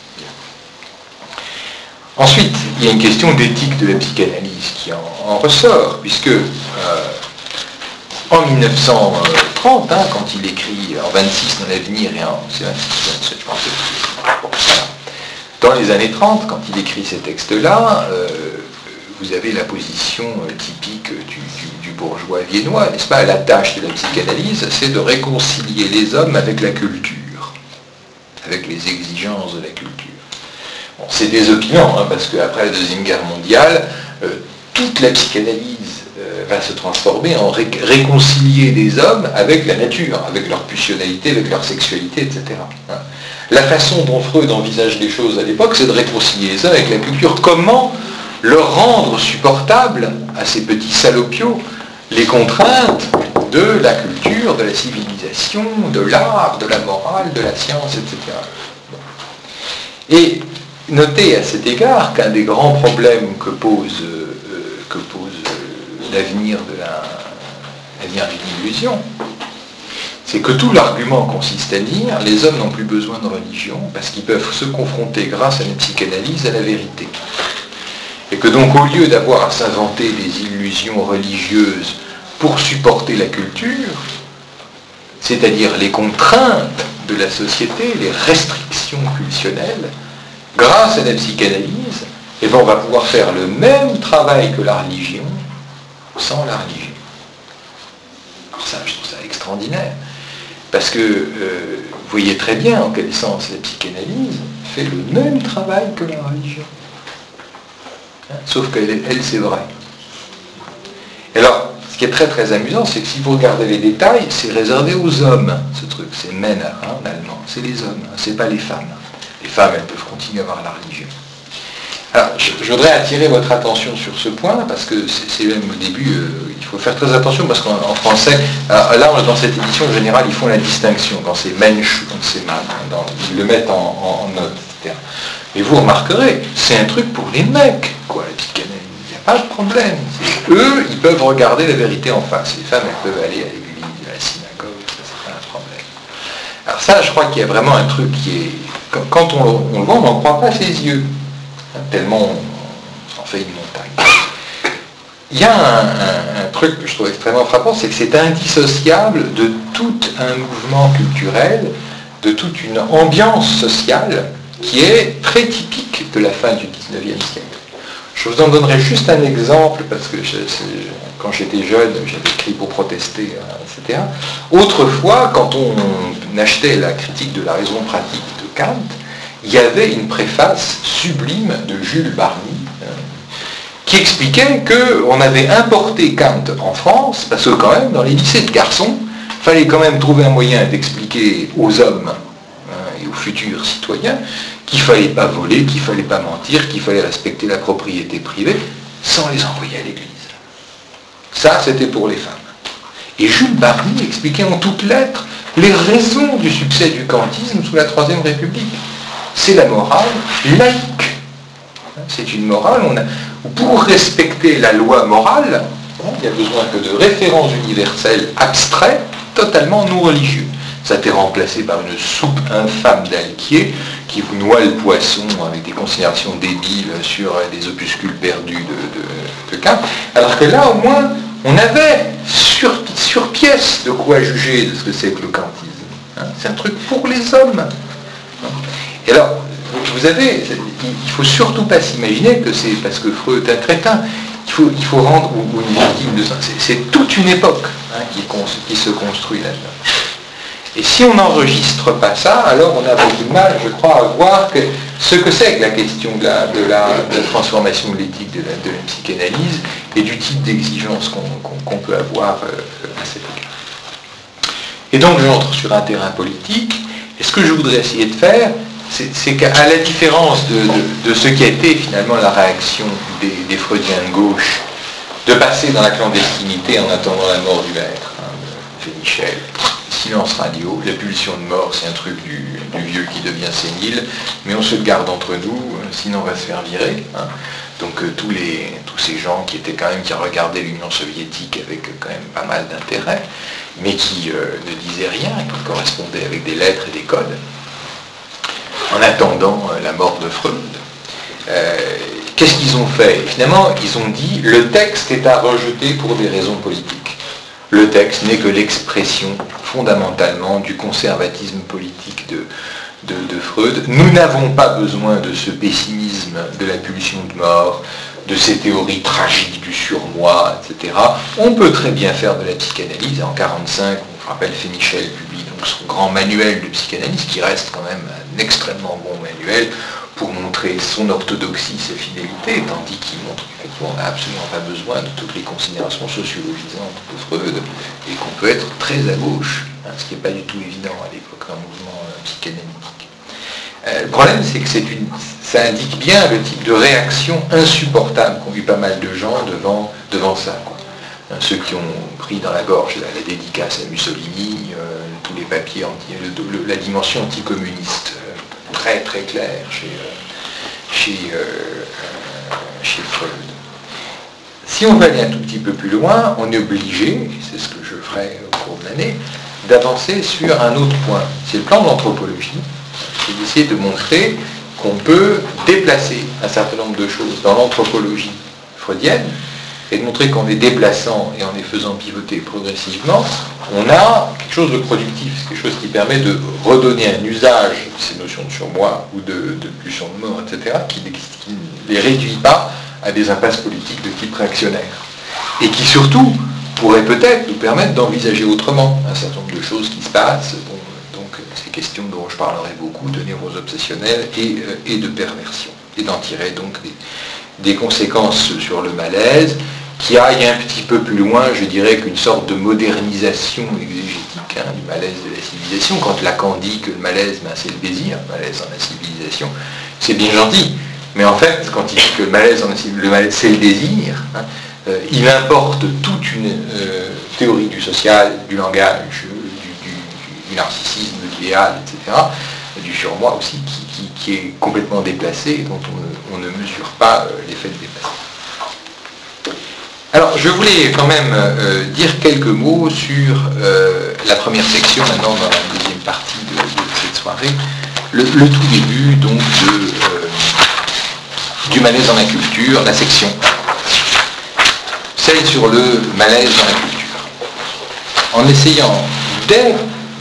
Ensuite, il y a une question d'éthique de la psychanalyse qui en ressort, puisque en 1930, hein, quand il écrit en 26 dans l'avenir, et c'est 26 ou 27, je pense, bon, voilà. Dans les années 30, quand il écrit ces textes-là, vous avez la position typique du bourgeois viennois, n'est-ce pas? La tâche de la psychanalyse, c'est de réconcilier les hommes avec la culture, avec les exigences de la culture. Bon, c'est désopinant, hein, parce qu'après la Deuxième Guerre mondiale, toute la psychanalyse va se transformer en réconcilier les hommes avec la nature, avec leur pulsionalité, avec leur sexualité, etc. Hein. La façon dont Freud envisage les choses à l'époque, c'est de réconcilier les hommes avec la culture. Comment leur rendre supportable à ces petits salopios les contraintes de la culture, de la civilisation, de l'art, de la morale, de la science, etc. Et notez à cet égard qu'un des grands problèmes que l'avenir d'une illusion. C'est que tout l'argument consiste à dire les hommes n'ont plus besoin de religion parce qu'ils peuvent se confronter grâce à une psychanalyse à la vérité. Et que donc au lieu d'avoir à s'inventer des illusions religieuses pour supporter la culture, c'est-à-dire les contraintes de la société, les restrictions pulsionnelles, grâce à la psychanalyse, eh bien, on va pouvoir faire le même travail que la religion sans la religion. Alors ça, je trouve ça extraordinaire. Parce que vous voyez très bien en quel sens la psychanalyse fait le même travail que la religion. Sauf qu'elle, c'est vrai. Et alors, ce qui est très très amusant, c'est que si vous regardez les détails, c'est réservé aux hommes, ce truc. C'est Männer en allemand. C'est les hommes, c'est pas les femmes. Les femmes, elles peuvent continuer à avoir la religion. Alors, je voudrais attirer votre attention sur ce point, parce que c'est même au début, il faut faire très attention, parce qu'en français, là, dans cette édition, en général, ils font la distinction, quand c'est Mensch, quand c'est Mann, ils le mettent en note, etc. Mais vous remarquerez, c'est un truc pour les mecs, quoi, la psychanalyse. Il n'y a pas de problème. Eux, ils peuvent regarder la vérité en face. Les femmes, elles peuvent aller à l'église, à la synagogue, ça, c'est pas un problème. Alors ça, je crois qu'il y a vraiment un truc qui est... Quand on le voit, on n'en croit pas ses yeux. Tellement on en fait une montagne. Il y a un truc que je trouve extrêmement frappant, c'est que c'est indissociable de tout un mouvement culturel, de toute une ambiance sociale qui est très typique de la fin du XIXe siècle. Je vous en donnerai juste un exemple, parce que quand j'étais jeune, j'avais écrit pour protester, etc. Autrefois, quand on achetait la critique de la raison pratique de Kant, il y avait une préface sublime de Jules Barny qui expliquait qu'on avait importé Kant en France, parce que quand même, dans les lycées de garçons, il fallait quand même trouver un moyen d'expliquer aux hommes et aux futurs citoyens qu'il ne fallait pas voler, qu'il ne fallait pas mentir, qu'il fallait respecter la propriété privée, sans les envoyer à l'église. Ça, c'était pour les femmes. Et Jules Barny expliquait en toutes lettres les raisons du succès du kantisme sous la Troisième République. C'est la morale laïque. C'est une morale, pour respecter la loi morale, il n'y a besoin que de références universelles abstraites, totalement non religieux. Ça a été remplacé par une soupe infâme d'Alquier qui vous noie le poisson avec des considérations débiles sur des opuscules perdus de Kant. Alors que là, au moins, on avait sur pièce de quoi juger de ce que c'est que le kantisme. C'est un truc pour les hommes. Et alors, vous avez, il ne faut surtout pas s'imaginer que c'est parce que Freud est un crétin, il faut rendre, ou une victime de ça. C'est toute une époque qui se construit là-dedans. Et si on n'enregistre pas ça, alors on a beaucoup de mal, je crois, à voir ce que c'est que la question de la transformation de l'éthique de la psychanalyse et du type d'exigence qu'on peut avoir à cet égard. Et donc j'entre sur un terrain politique, et ce que je voudrais essayer de faire, c'est qu'à la différence de ce qui a été finalement la réaction des Freudiens de gauche, de passer dans la clandestinité en attendant la mort du maître, de Fénichel, silence radio, la pulsion de mort, c'est un truc du vieux qui devient sénile, mais on se le garde entre nous, sinon on va se faire virer. Donc tous ces gens qui regardaient l'Union soviétique avec quand même pas mal d'intérêt, mais qui ne disaient rien, qui correspondaient avec des lettres et des codes, en attendant la mort de Freud. Qu'est-ce qu'ils ont fait? Finalement, ils ont dit, le texte est à rejeter pour des raisons politiques. Le texte n'est que l'expression fondamentalement du conservatisme politique de Freud. Nous n'avons pas besoin de ce pessimisme de la pulsion de mort, de ces théories tragiques du surmoi, etc. On peut très bien faire de la psychanalyse. En 1945, on rappelle, Fénichel publie donc son grand manuel de psychanalyse, qui reste quand même un extrêmement bon manuel pour montrer son orthodoxie, sa fidélité, tandis qu'il montre qu'effectivement on n'a absolument pas besoin de toutes les considérations sociologisantes de Freud, et qu'on peut être très à gauche, ce qui n'est pas du tout évident à l'époque d'un mouvement psychanalytique. Le problème, c'est que ça indique bien le type de réaction insupportable qu'ont eu pas mal de gens devant ça, quoi. Ceux qui ont pris dans la gorge la dédicace à Mussolini, tous les papiers, la dimension anticommuniste, très très claire chez Freud. si on veut aller un tout petit peu plus loin, on est obligé, et c'est ce que je ferai au cours de l'année, d'avancer sur un autre point. C'est le plan de l'anthropologie. C'est d'essayer de montrer qu'on peut déplacer un certain nombre de choses dans l'anthropologie freudienne, et de montrer qu'en les déplaçant et en les faisant pivoter progressivement, on a quelque chose de productif, quelque chose qui permet de redonner un usage de ces notions de surmoi ou de pulsion de mort, etc., qui ne les réduit pas à des impasses politiques de type réactionnaire. Et qui surtout pourrait peut-être nous permettre d'envisager autrement un certain nombre de choses qui se passent, donc ces questions dont je parlerai beaucoup, de névrose obsessionnelle et de perversion, et d'en tirer donc des conséquences sur le malaise, qui aille un petit peu plus loin, je dirais, qu'une sorte de modernisation exégétique du malaise de la civilisation. Quand Lacan dit que le malaise, c'est le désir, le malaise dans la civilisation, c'est bien gentil. Mais en fait, quand il dit que le malaise c'est le désir, il importe toute une théorie du social, du langage, du narcissisme, de l'idéal, etc., du surmoi aussi, qui est complètement déplacé et dont on ne mesure pas l'effet de déplacement. Alors, je voulais quand même dire quelques mots sur la première section, maintenant dans la deuxième partie de cette soirée, le tout début donc du malaise dans la culture, la section 1, celle sur le malaise dans la culture, en essayant dès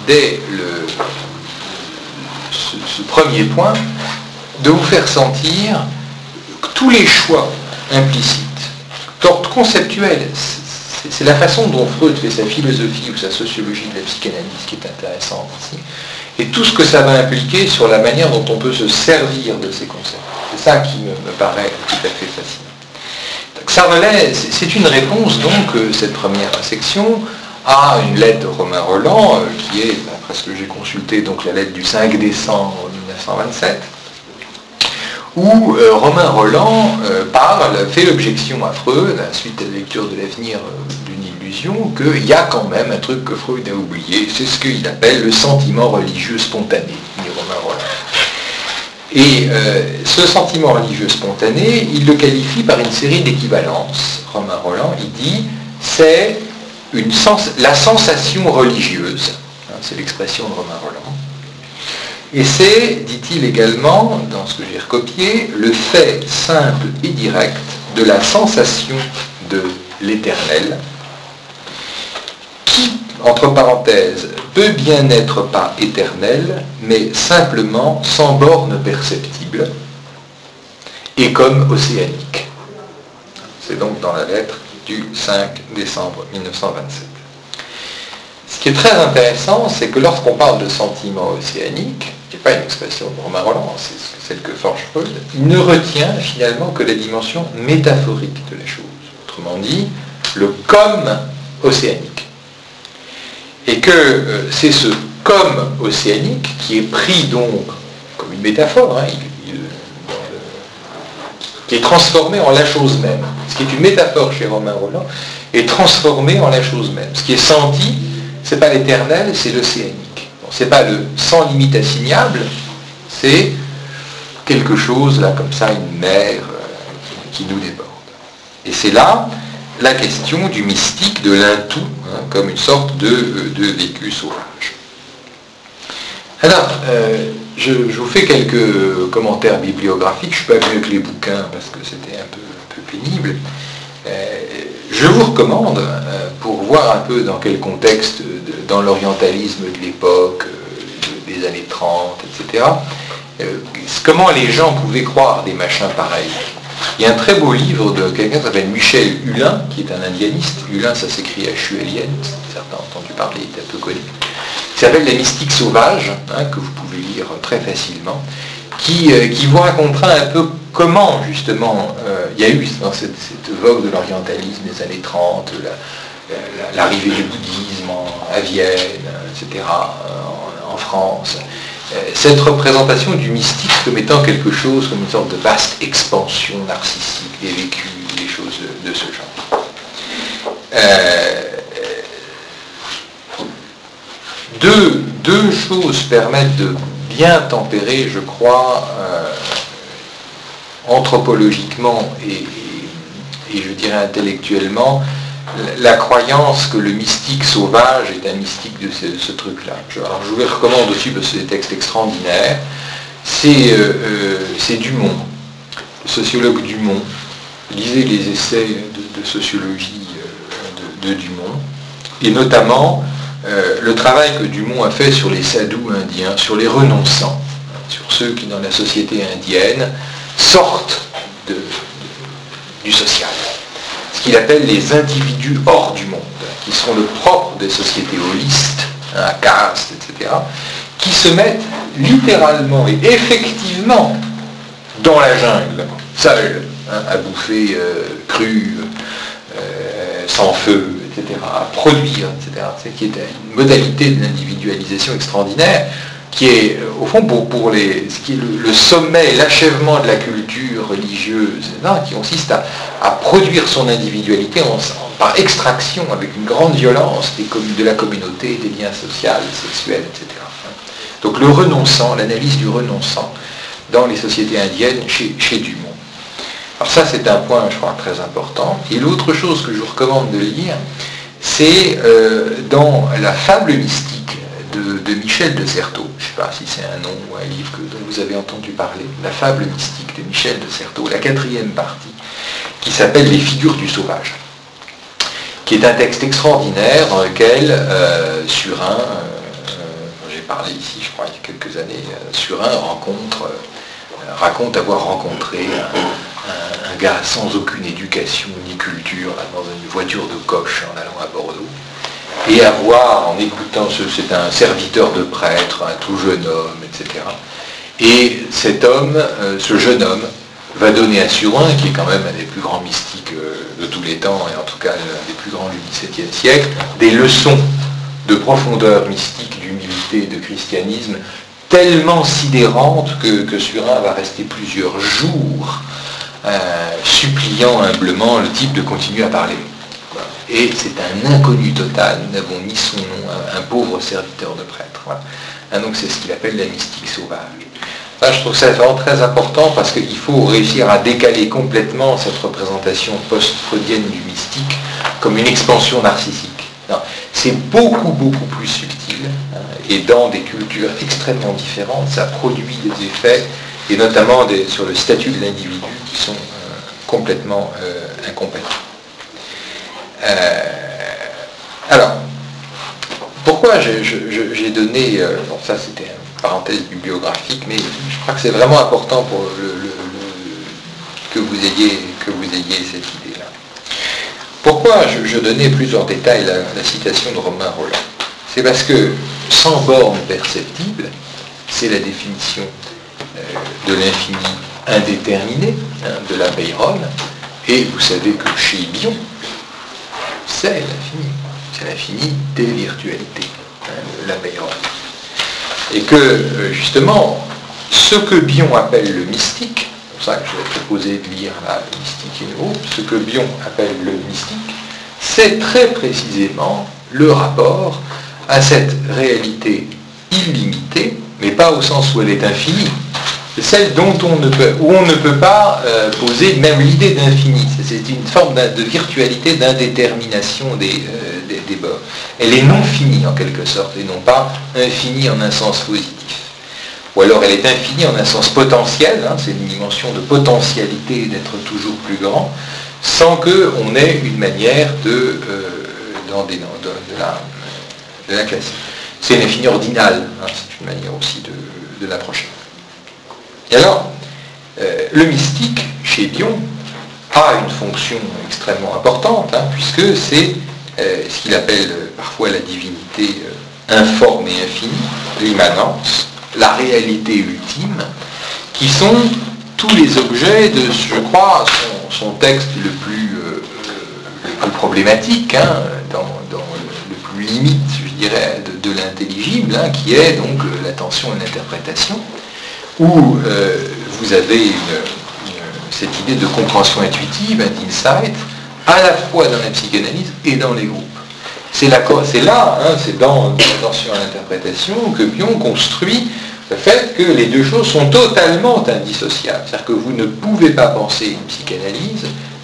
ce premier point de vous faire sentir que tous les choix implicites d'ordre conceptuel, c'est la façon dont Freud fait sa philosophie ou sa sociologie de la psychanalyse qui est intéressante ici, et tout ce que ça va impliquer sur la manière dont on peut se servir de ces concepts. C'est ça qui me paraît tout à fait fascinant. Donc ça relève, c'est une réponse donc, cette première section, à une lettre de Romain Rolland, qui est, d'après ce que j'ai consulté, donc la lettre du 5 décembre 1927, où Romain Rolland fait l'objection à Freud, suite à la lecture de l'avenir d'une illusion, qu'il y a quand même un truc que Freud a oublié, c'est ce qu'il appelle le sentiment religieux spontané, dit Romain Rolland. Et ce sentiment religieux spontané, il le qualifie par une série d'équivalences. Romain Rolland, il dit, c'est la sensation religieuse, c'est l'expression de Romain Rolland. Et c'est, dit-il également, dans ce que j'ai recopié, le fait simple et direct de la sensation de l'éternel, qui, entre parenthèses, peut bien n'être pas éternel, mais simplement sans borne perceptible, et comme océanique. C'est donc dans la lettre du 5 décembre 1927. Ce qui est très intéressant, c'est que lorsqu'on parle de sentiment océanique, qui n'est pas une expression de Romain Rolland, c'est celle que forge Freud, il ne retient finalement que la dimension métaphorique de la chose. Autrement dit, le comme océanique. Et que c'est ce comme océanique qui est pris donc comme une métaphore, qui est transformé en la chose même. Ce qui est une métaphore chez Romain Rolland est transformé en la chose même. Ce qui est senti, c'est pas l'éternel, c'est l'océanique. Bon, c'est pas le sans limite assignable, c'est quelque chose là comme ça, une mer qui nous déborde. Et c'est là la question du mystique, de l'intou, comme une sorte de vécu sauvage. Alors, je vous fais quelques commentaires bibliographiques. Je ne suis pas venu avec les bouquins parce que c'était un peu pénible. Je vous recommande, pour voir un peu dans quel contexte, dans l'orientalisme de l'époque, des années 30, etc., comment les gens pouvaient croire des machins pareils. Il y a un très beau livre de quelqu'un qui s'appelle Michel Hulin, qui est un indianiste. Hulin, ça s'écrit H-U-L-I-N, certains ont entendu parler, il est un peu connu. Qui s'appelle La mystique sauvage, que vous pouvez lire très facilement, qui vous racontera un peu comment, justement, il y a eu dans cette vogue de l'orientalisme des années 30, l'arrivée du bouddhisme à Vienne, etc., en France, cette représentation du mystique comme étant quelque chose, comme une sorte de vaste expansion narcissique des vécus, des choses de ce genre. Deux choses permettent de bien tempérer, je crois, anthropologiquement et je dirais intellectuellement, la croyance que le mystique sauvage est un mystique de ce truc-là. Alors je vous les recommande aussi parce que c'est des textes extraordinaires. C'est Dumont, le sociologue Dumont. Lisez les essais de sociologie de Dumont, et notamment le travail que Dumont a fait sur les sadhus indiens, sur les renonçants, sur ceux qui dans la société indienne sortent du social. Ce qu'il appelle les individus hors du monde, qui sont le propre des sociétés holistes, à caste, etc., qui se mettent littéralement et effectivement dans la jungle, seuls, à bouffer cru, sans feu, etc., à produire, etc. C'est qui est une modalité de l'individualisation extraordinaire, qui est, au fond, pour ce qui est le sommet, l'achèvement de la culture religieuse, qui consiste à produire son individualité par extraction, avec une grande violence de la communauté, des liens sociaux, sexuels, etc. Donc le renonçant, l'analyse du renonçant dans les sociétés indiennes chez Dumont. Alors ça, c'est un point, je crois, très important. Et l'autre chose que je vous recommande de lire, c'est dans la fable mystique de Michel de Certeau. Je ne sais pas si c'est un nom ou un livre dont vous avez entendu parler. La fable mystique de Michel de Certeau, la 4e partie, qui s'appelle Les figures du sauvage, qui est un texte extraordinaire dans lequel Surin, j'ai parlé ici, je crois, il y a quelques années, Surin raconte avoir rencontré un gars sans aucune éducation ni culture, là, dans une voiture de coche en allant à Bordeaux, et avoir, en écoutant, c'est un serviteur de prêtre, un tout jeune homme, etc. Et cet homme, ce jeune homme, va donner à Surin, qui est quand même un des plus grands mystiques de tous les temps, et en tout cas l'un des plus grands du XVIIe siècle, des leçons de profondeur mystique, d'humilité, de christianisme, tellement sidérante que Surin va rester plusieurs jours suppliant humblement le type de continuer à parler. Et c'est un inconnu total, nous n'avons ni son nom, un pauvre serviteur de prêtre. Voilà. Donc c'est ce qu'il appelle la mystique sauvage. Là, je trouve ça vraiment très important parce qu'il faut réussir à décaler complètement cette représentation post-freudienne du mystique comme une expansion narcissique. C'est beaucoup, beaucoup plus subtil, et dans des cultures extrêmement différentes, ça produit des effets, et notamment sur le statut de l'individu, qui sont complètement incompatibles. Alors, pourquoi j'ai donné... bon, ça c'était une parenthèse bibliographique, mais je crois que c'est vraiment important pour que vous ayez cette idée-là. Pourquoi je donnais plus en détail la citation de Romain Rolland? C'est parce que sans borne perceptible, c'est la définition de l'infini indéterminé, de la Peyronne, et vous savez que chez Bion, c'est l'infini des virtualités, la Peyronne. Et que, justement, ce que Bion appelle le mystique, c'est pour ça que je vais proposer de lire la mystique in haut, ce que Bion appelle le mystique, c'est très précisément le rapport à cette réalité illimitée, mais pas au sens où elle est infinie. C'est celle où on ne peut pas poser même l'idée d'infini. C'est une forme de virtualité, d'indétermination des bords. Elle est non finie en quelque sorte, et non pas infinie en un sens positif. Ou alors elle est infinie en un sens potentiel, c'est une dimension de potentialité d'être toujours plus grand, sans qu'on ait une manière de la classique. C'est une infinie ordinale, c'est une manière aussi de l'approcher. Et alors, le mystique, chez Bion, a une fonction extrêmement importante, puisque c'est ce qu'il appelle parfois la divinité informe et infinie, l'immanence, la réalité ultime, qui sont tous les objets de, je crois, son texte le plus problématique, dans le plus limite, je dirais, de l'intelligible, qui est donc l'attention et l'interprétation, où vous avez cette idée de compréhension intuitive, d'insight, à la fois dans la psychanalyse et dans les groupes. C'est là, c'est dans l'attention à l'interprétation que Bion construit le fait que les deux choses sont totalement indissociables. C'est-à-dire que vous ne pouvez pas penser une psychanalyse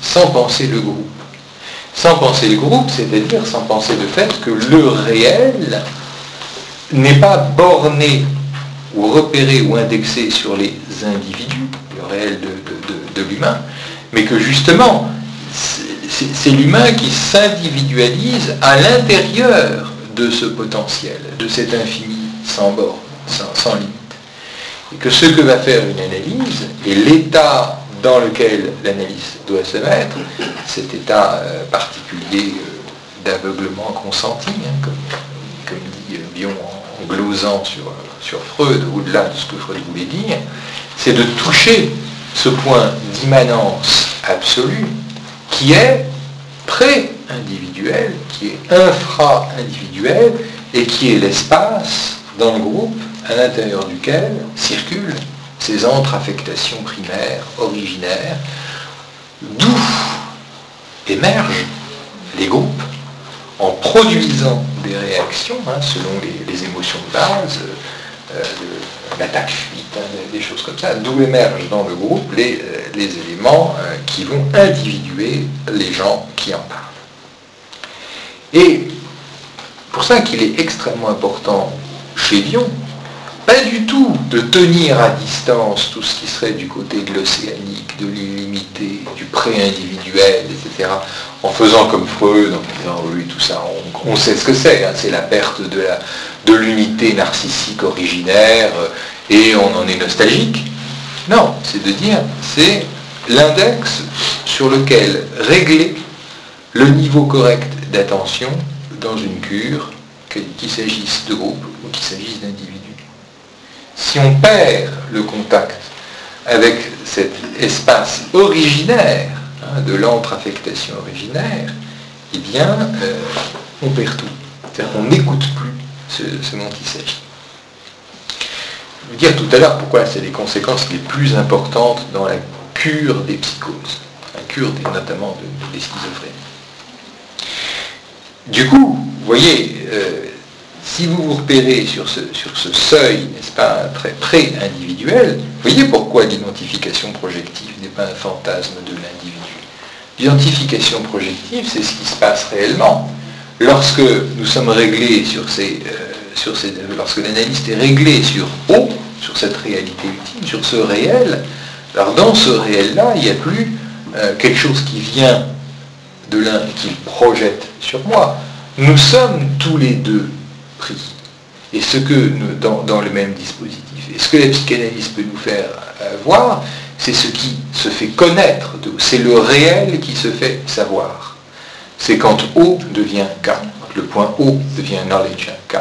sans penser le groupe. Sans penser le groupe, c'est-à-dire sans penser le fait que le réel n'est pas borné ou repéré ou indexé sur les individus, le réel de l'humain, mais que justement, c'est l'humain qui s'individualise à l'intérieur de ce potentiel, de cet infini sans borne, sans limite. Et que ce que va faire une analyse, et l'état dans lequel l'analyse doit se mettre, cet état particulier d'aveuglement consenti, comme dit Bion en glosant sur Freud, au-delà de ce que Freud voulait dire, c'est de toucher ce point d'immanence absolue qui est pré-individuel, qui est infra-individuel et qui est l'espace dans le groupe à l'intérieur duquel circulent ces entre-affectations primaires, originaires, d'où émergent les groupes en produisant des réactions, selon les émotions de base, l'attaque-fuite, des choses comme ça, d'où émergent dans le groupe les éléments qui vont individuer les gens qui en parlent. Et pour ça qu'il est extrêmement important chez Bion, pas du tout de tenir à distance tout ce qui serait du côté de l'océanique, de l'illimité, du pré-individuel, etc., en faisant comme Freud, en disant oui, tout ça, on sait ce que c'est la perte de l'unité narcissique originaire, et on en est nostalgique. Non, c'est de dire, c'est l'index sur lequel régler le niveau correct d'attention dans une cure, qu'il s'agisse de groupe ou qu'il s'agisse d'individus. Si on perd le contact avec cet espace originaire, de l'entre-affectation originaire, eh bien, on perd tout. C'est-à-dire qu'on n'écoute plus ce dont il s'agit. Je vais dire tout à l'heure pourquoi c'est les conséquences les plus importantes dans la cure des psychoses, la cure notamment des schizophrénies. Du coup, vous voyez, si vous vous repérez sur ce seuil, n'est-ce pas, très pré-individuel, vous voyez pourquoi l'identification projective n'est pas un fantasme de l'individu. L'identification projective, c'est ce qui se passe réellement. Lorsque nous sommes réglés lorsque l'analyste est réglé sur O, sur cette réalité ultime, sur ce réel, alors dans ce réel-là, il n'y a plus quelque chose qui vient de l'un et qui le projette sur moi. Nous sommes tous les deux pris. Et ce que dans le même dispositif. Et ce que la psychanalyse peut nous faire voir, c'est ce qui se fait connaître. C'est le réel qui se fait savoir. C'est quand O devient K. Le point O devient knowledge, K,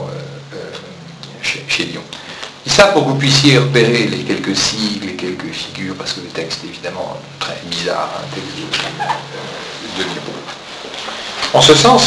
chez Lyon. Et ça pour que vous puissiez repérer les quelques sigles, les quelques figures, parce que le texte est évidemment très bizarre, un texte de Lyon. En ce sens,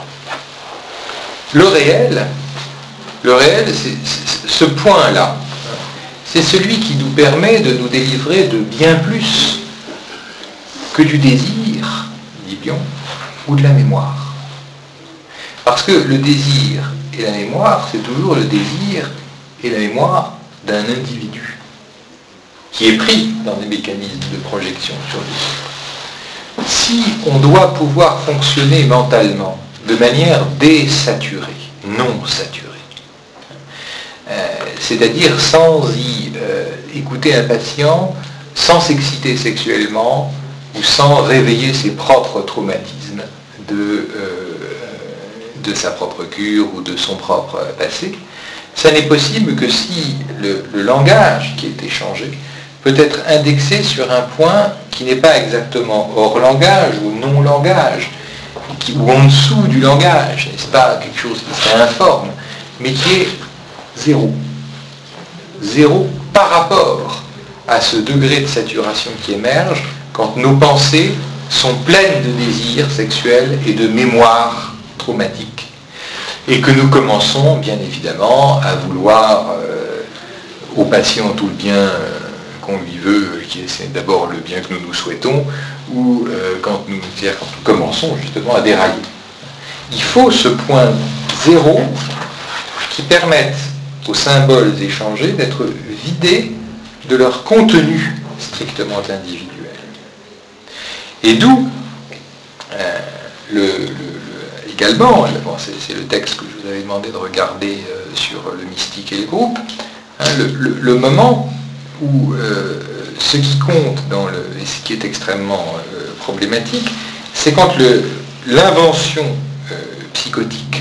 le réel, c'est ce point-là, c'est celui qui nous permet de nous délivrer de bien plus que du désir, dit Bion, ou de la mémoire. Parce que le désir et la mémoire, c'est toujours le désir et la mémoire d'un individu qui est pris dans des mécanismes de projection sur les autres. Si on doit pouvoir fonctionner mentalement de manière désaturée, non saturée, c'est-à-dire sans y écouter un patient, sans s'exciter sexuellement ou sans réveiller ses propres traumatismes de sa propre cure ou de son propre passé, ça n'est possible que si le langage qui est échangé peut être indexé sur un point qui n'est pas exactement hors langage ou non langage, ou en dessous du langage, n'est-ce pas, quelque chose qui serait informe, mais qui est zéro. Zéro par rapport à ce degré de saturation qui émerge quand nos pensées sont pleines de désirs sexuels et de mémoires traumatiques. Et que nous commençons, bien évidemment, à vouloir au patient tout le bien qu'on lui veut, qui est d'abord le bien que nous nous souhaitons, ou quand nous commençons justement à dérailler. Il faut ce point zéro qui permette aux symboles échangés d'être vidés de leur contenu strictement individuel. Et d'où, également, bon, c'est le texte que je vous avais demandé de regarder sur le mystique et le groupe, hein, le moment où ce qui compte et ce qui est extrêmement problématique, c'est quand l'invention psychotique,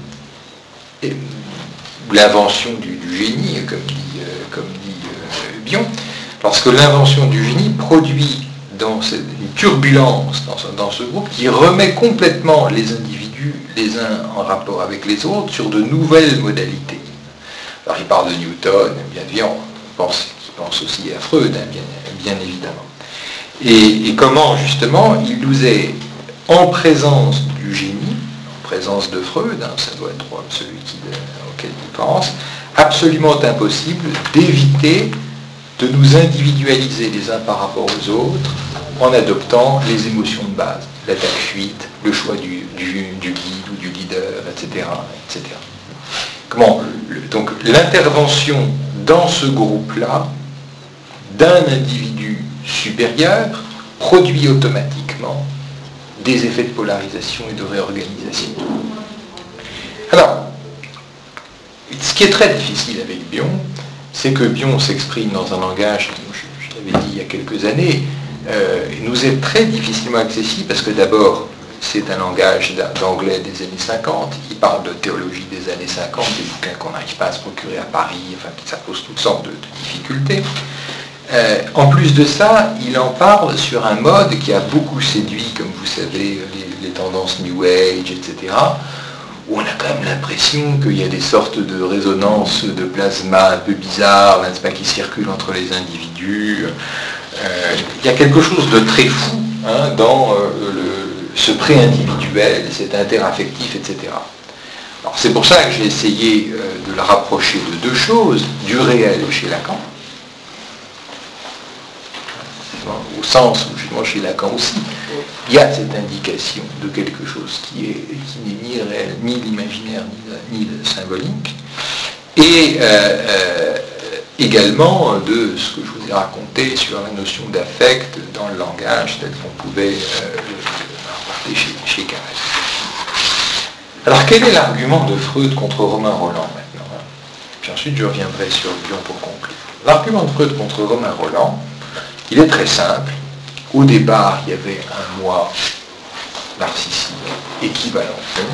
ou l'invention du génie, comme dit Bion, lorsque l'invention du génie produit une turbulence dans ce groupe qui remet complètement les individus les uns en rapport avec les autres sur de nouvelles modalités. Alors il parle de Newton, bien évidemment, il pense aussi à Freud, hein, bien évidemment. Et comment justement il nous est, en présence du génie, en présence de Freud, hein, ça doit être celui auquel il pense, absolument impossible d'éviter de nous individualiser les uns par rapport aux autres en adoptant les émotions de base, l'attaque-fuite, le choix du guide ou du leader, etc. etc. Donc l'intervention dans ce groupe-là d'un individu supérieur produit automatiquement des effets de polarisation et de réorganisation. Alors, ce qui est très difficile avec Bion, c'est que Bion s'exprime dans un langage, je l'avais dit il y a quelques années, nous est très difficilement accessible parce que d'abord, c'est un langage d'anglais des années 50, il parle de théologie des années 50, des bouquins qu'on n'arrive pas à se procurer à Paris, enfin, ça pose toutes sortes de difficultés. En plus de ça, il en parle sur un mode qui a beaucoup séduit, comme vous savez, les tendances New Age, etc., où on a quand même l'impression qu'il y a des sortes de résonances de plasma un peu bizarres, n'est-ce pas, qui circulent entre les individus. Il y a quelque chose de très fou, hein, dans ce pré-individuel, cet interaffectif, etc. Alors c'est pour ça que j'ai essayé de le rapprocher de deux choses, du réel chez Lacan, au sens où justement chez Lacan aussi, il y a cette indication de quelque chose qui n'est ni réel, ni l'imaginaire, ni le symbolique, et également de ce que je vous ai raconté sur la notion d'affect dans le langage tel qu'on pouvait le rapporter chez Carrel. Alors quel est l'argument de Freud contre Romain Rolland maintenant, hein? Puis ensuite je reviendrai sur Bion pour conclure. L'argument de Freud contre Romain Rolland, il est très simple. Au départ, il y avait un moi narcissique équivalent.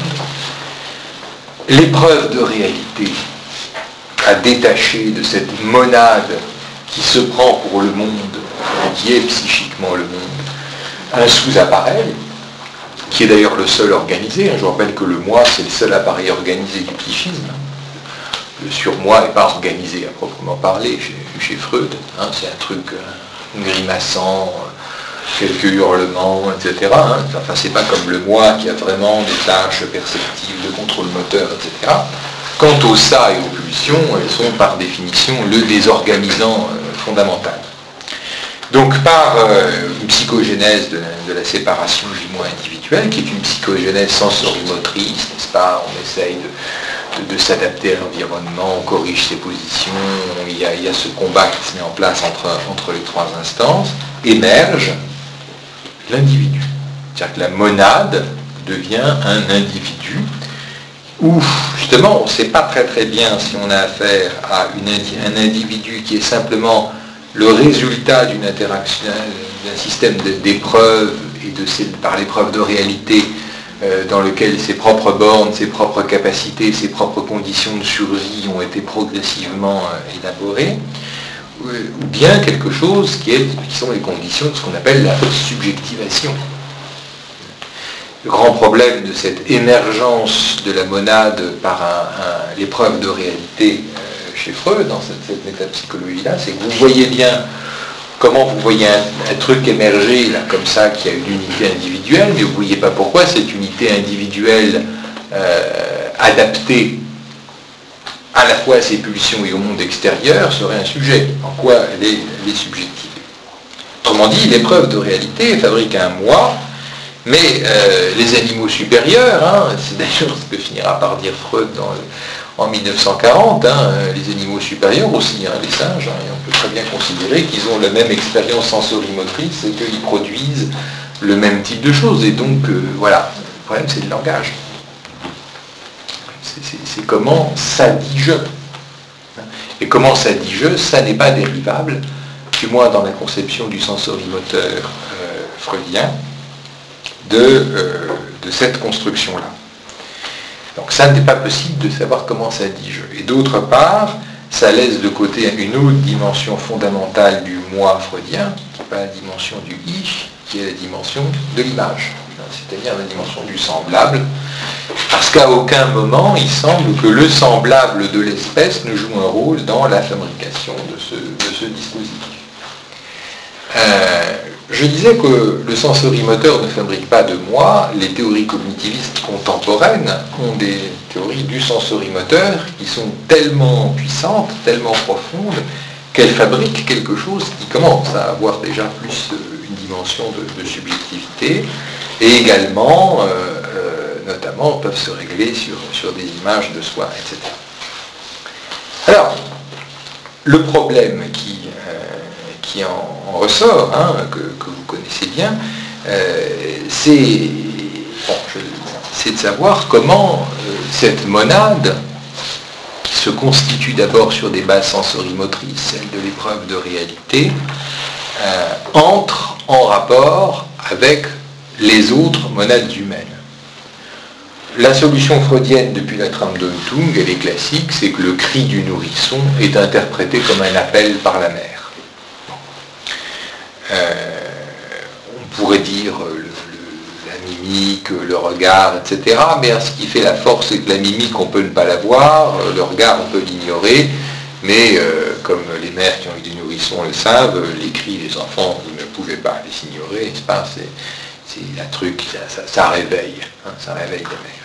L'épreuve de réalité à détacher de cette monade qui se prend pour le monde, qui est psychiquement le monde, un sous-appareil, qui est d'ailleurs le seul organisé. Je vous rappelle que le moi, c'est le seul appareil organisé du psychisme. Le surmoi n'est pas organisé à proprement parler chez Freud. Hein, c'est un truc grimaçant, quelques hurlements, etc. Hein. Enfin, c'est pas comme le moi qui a vraiment des tâches perceptives de contrôle moteur, etc. Quant au ça et aux pulsions, elles sont par définition le désorganisant fondamental. Donc par une psychogénèse de la séparation du moi individuel, qui est une psychogénèse sensorimotrice, n'est-ce pas, on essaye de s'adapter à l'environnement, on corrige ses positions, il y a ce combat qui se met en place entre les trois instances, émerge l'individu. C'est-à-dire que la monade devient un individu où, justement, on ne sait pas très très bien si on a affaire à un individu qui est simplement le résultat d'une interaction, d'un système d'épreuves et par l'épreuve de réalité dans lequel ses propres bornes, ses propres capacités, ses propres conditions de survie ont été progressivement élaborées, ou bien quelque chose qui sont les conditions de ce qu'on appelle la subjectivation. Le grand problème de cette émergence de la monade par l'épreuve de réalité chez Freud, dans cette métapsychologie-là, c'est que vous voyez bien comment vous voyez un truc émerger là, comme ça, qui a une unité individuelle, mais vous ne voyez pas pourquoi cette unité individuelle adaptée à la fois à ses pulsions et au monde extérieur serait un sujet. En quoi elle est subjective. Autrement dit, l'épreuve de réalité fabrique un moi, mais les animaux supérieurs, hein, c'est d'ailleurs ce que finira par dire Freud en 1940, hein, les animaux supérieurs aussi, hein, les singes, hein, et on peut très bien considérer qu'ils ont la même expérience sensorimotrice et qu'ils produisent le même type de choses. Et donc, voilà, le problème c'est le langage. C'est comment ça dit je. Et comment ça dit je, ça n'est pas dérivable, du moins dans la conception du sensorimoteur freudien, de cette construction-là. Donc ça n'est pas possible de savoir comment ça dit je. Et d'autre part, ça laisse de côté une autre dimension fondamentale du moi freudien, qui n'est pas la dimension du ich, qui est la dimension de l'image, c'est-à-dire la dimension du semblable, parce qu'à aucun moment il semble que le semblable de l'espèce ne joue un rôle dans la fabrication de ce dispositif. Je disais que le sensorimoteur ne fabrique pas de moi. Les théories cognitivistes contemporaines ont des théories du sensorimoteur qui sont tellement puissantes, tellement profondes, qu'elles fabriquent quelque chose qui commence à avoir déjà plus une dimension de subjectivité, et également, notamment, peuvent se régler sur des images de soi, etc. Alors, le problème qui en ressort, que vous connaissez bien, c'est de savoir comment cette monade, qui se constitue d'abord sur des bases sensorimotrices, celle de l'épreuve de réalité, entre en rapport avec les autres monades humaines. La solution freudienne depuis la trame d'Eutung, elle est classique, c'est que le cri du nourrisson est interprété comme un appel par la mère. On pourrait dire la mimique, le regard, etc. Mais ce qui fait la force, c'est que la mimique, on peut ne pas la voir, le regard, on peut l'ignorer, mais comme les mères qui ont eu des nourrissons le savent, les cris des enfants, vous ne pouvez pas les ignorer, n'est-ce pas? C'est un truc, ça réveille, ça réveille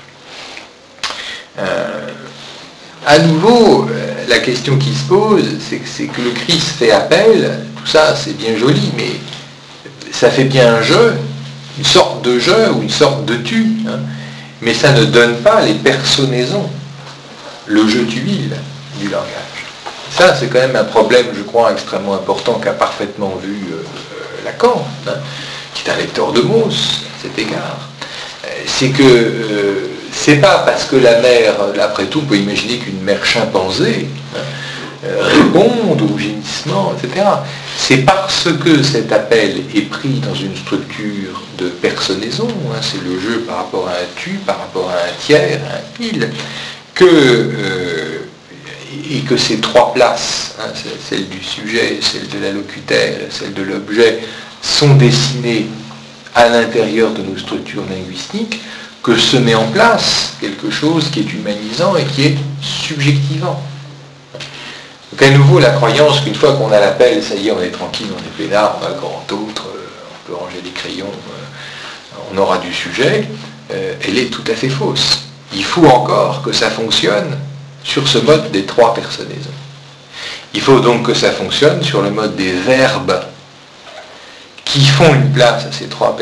la mère. À nouveau, la question qui se pose, c'est que le Christ fait appel, tout ça c'est bien joli, mais ça fait bien un jeu, une sorte de jeu ou une sorte de tu, mais ça ne donne pas les personnaisons, le jeu d'huile du langage. Ça c'est quand même un problème, je crois, extrêmement important qu'a parfaitement vu Lacan, qui est un lecteur de Mauss à cet égard. C'est que c'est pas parce que la mère, après tout, on peut imaginer qu'une mère chimpanzé réponde au gémissement, etc. C'est parce que cet appel est pris dans une structure de personnaison, c'est le jeu par rapport à un tu, par rapport à un tiers, à un il, et que ces trois places, celle du sujet, celle de l'allocutaire et celle de l'objet, sont dessinées à l'intérieur de nos structures linguistiques, que se met en place quelque chose qui est humanisant et qui est subjectivant. Donc à nouveau, la croyance qu'une fois qu'on a l'appel, ça y est, on est tranquille, on est peinard, on a le grand autre, on peut ranger les crayons, on aura du sujet, elle est tout à fait fausse. Il faut encore que ça fonctionne sur ce mode des trois personnaisons. Il faut donc que ça fonctionne sur le mode des verbes qui font une place à ces trois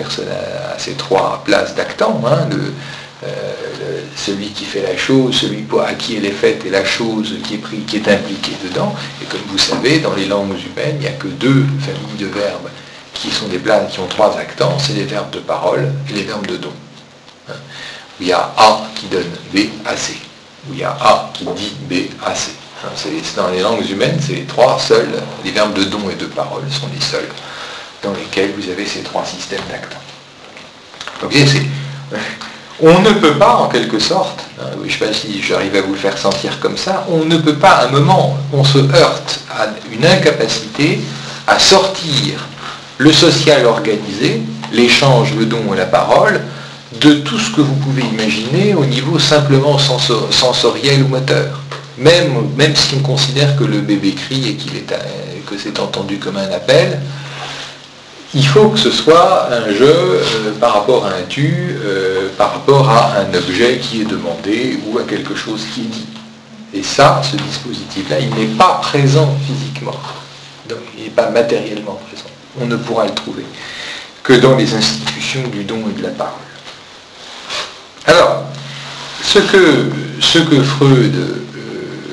places d'actant, celui qui fait la chose, celui à qui elle est faite et la chose qui est impliquée dedans. Et comme vous savez, dans les langues humaines, il n'y a que deux familles de verbes qui sont des places qui ont trois actants, c'est les verbes de parole et les verbes de don. Où il y a A qui donne B à C, où il y a A qui dit B à C. Dans les langues humaines, c'est les trois seuls, les verbes de don et de parole sont les seuls dans lesquels vous avez ces trois systèmes d'actants. Donc on ne peut pas, en quelque sorte, je ne sais pas si j'arrive à vous le faire sentir comme ça, on ne peut pas, à un moment, on se heurte à une incapacité à sortir le social organisé, l'échange, le don et la parole, de tout ce que vous pouvez imaginer au niveau simplement sensoriel ou moteur. Même si on considère que le bébé crie et que c'est entendu comme un appel, il faut que ce soit un jeu par rapport à un tu, par rapport à un objet qui est demandé ou à quelque chose qui est dit. Et ça, ce dispositif-là, il n'est pas présent physiquement. Donc, il n'est pas matériellement présent. On ne pourra le trouver que dans les institutions du don et de la parole. Alors, ce que Freud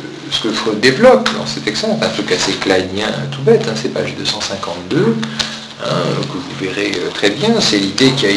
développe dans cet exemple, un truc assez kleinien, tout bête, c'est page 252, que vous verrez très bien, c'est l'idée qu'il y a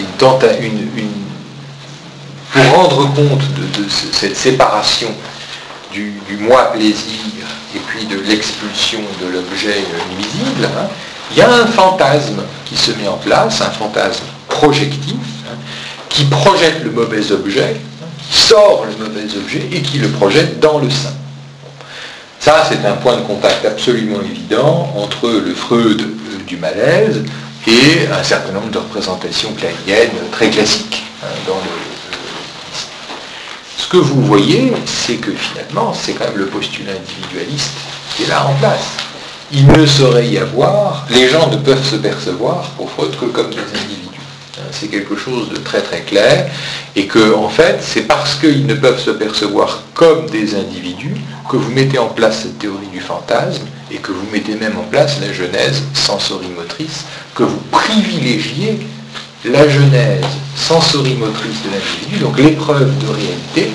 pour rendre compte de cette séparation du moi plaisir et puis de l'expulsion de l'objet nuisible, il y a un fantasme qui se met en place, un fantasme projectif, qui projette le mauvais objet, qui sort le mauvais objet et qui le projette dans le sein. Ça, c'est un point de contact absolument évident entre le Freud du malaise et un certain nombre de représentations kleiniennes très classiques dans le. Ce que vous voyez, c'est que finalement, c'est quand même le postulat individualiste qui est là en place. Il ne saurait y avoir, les gens ne peuvent se percevoir pour Freud que comme des individus. C'est quelque chose de très très clair, et que en fait, c'est parce qu'ils ne peuvent se percevoir comme des individus que vous mettez en place cette théorie du fantasme, et que vous mettez même en place la genèse sensorimotrice, que vous privilégiez la genèse sensorimotrice de l'individu, donc l'épreuve de réalité,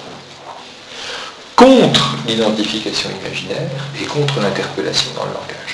contre l'identification imaginaire et contre l'interpellation dans le langage.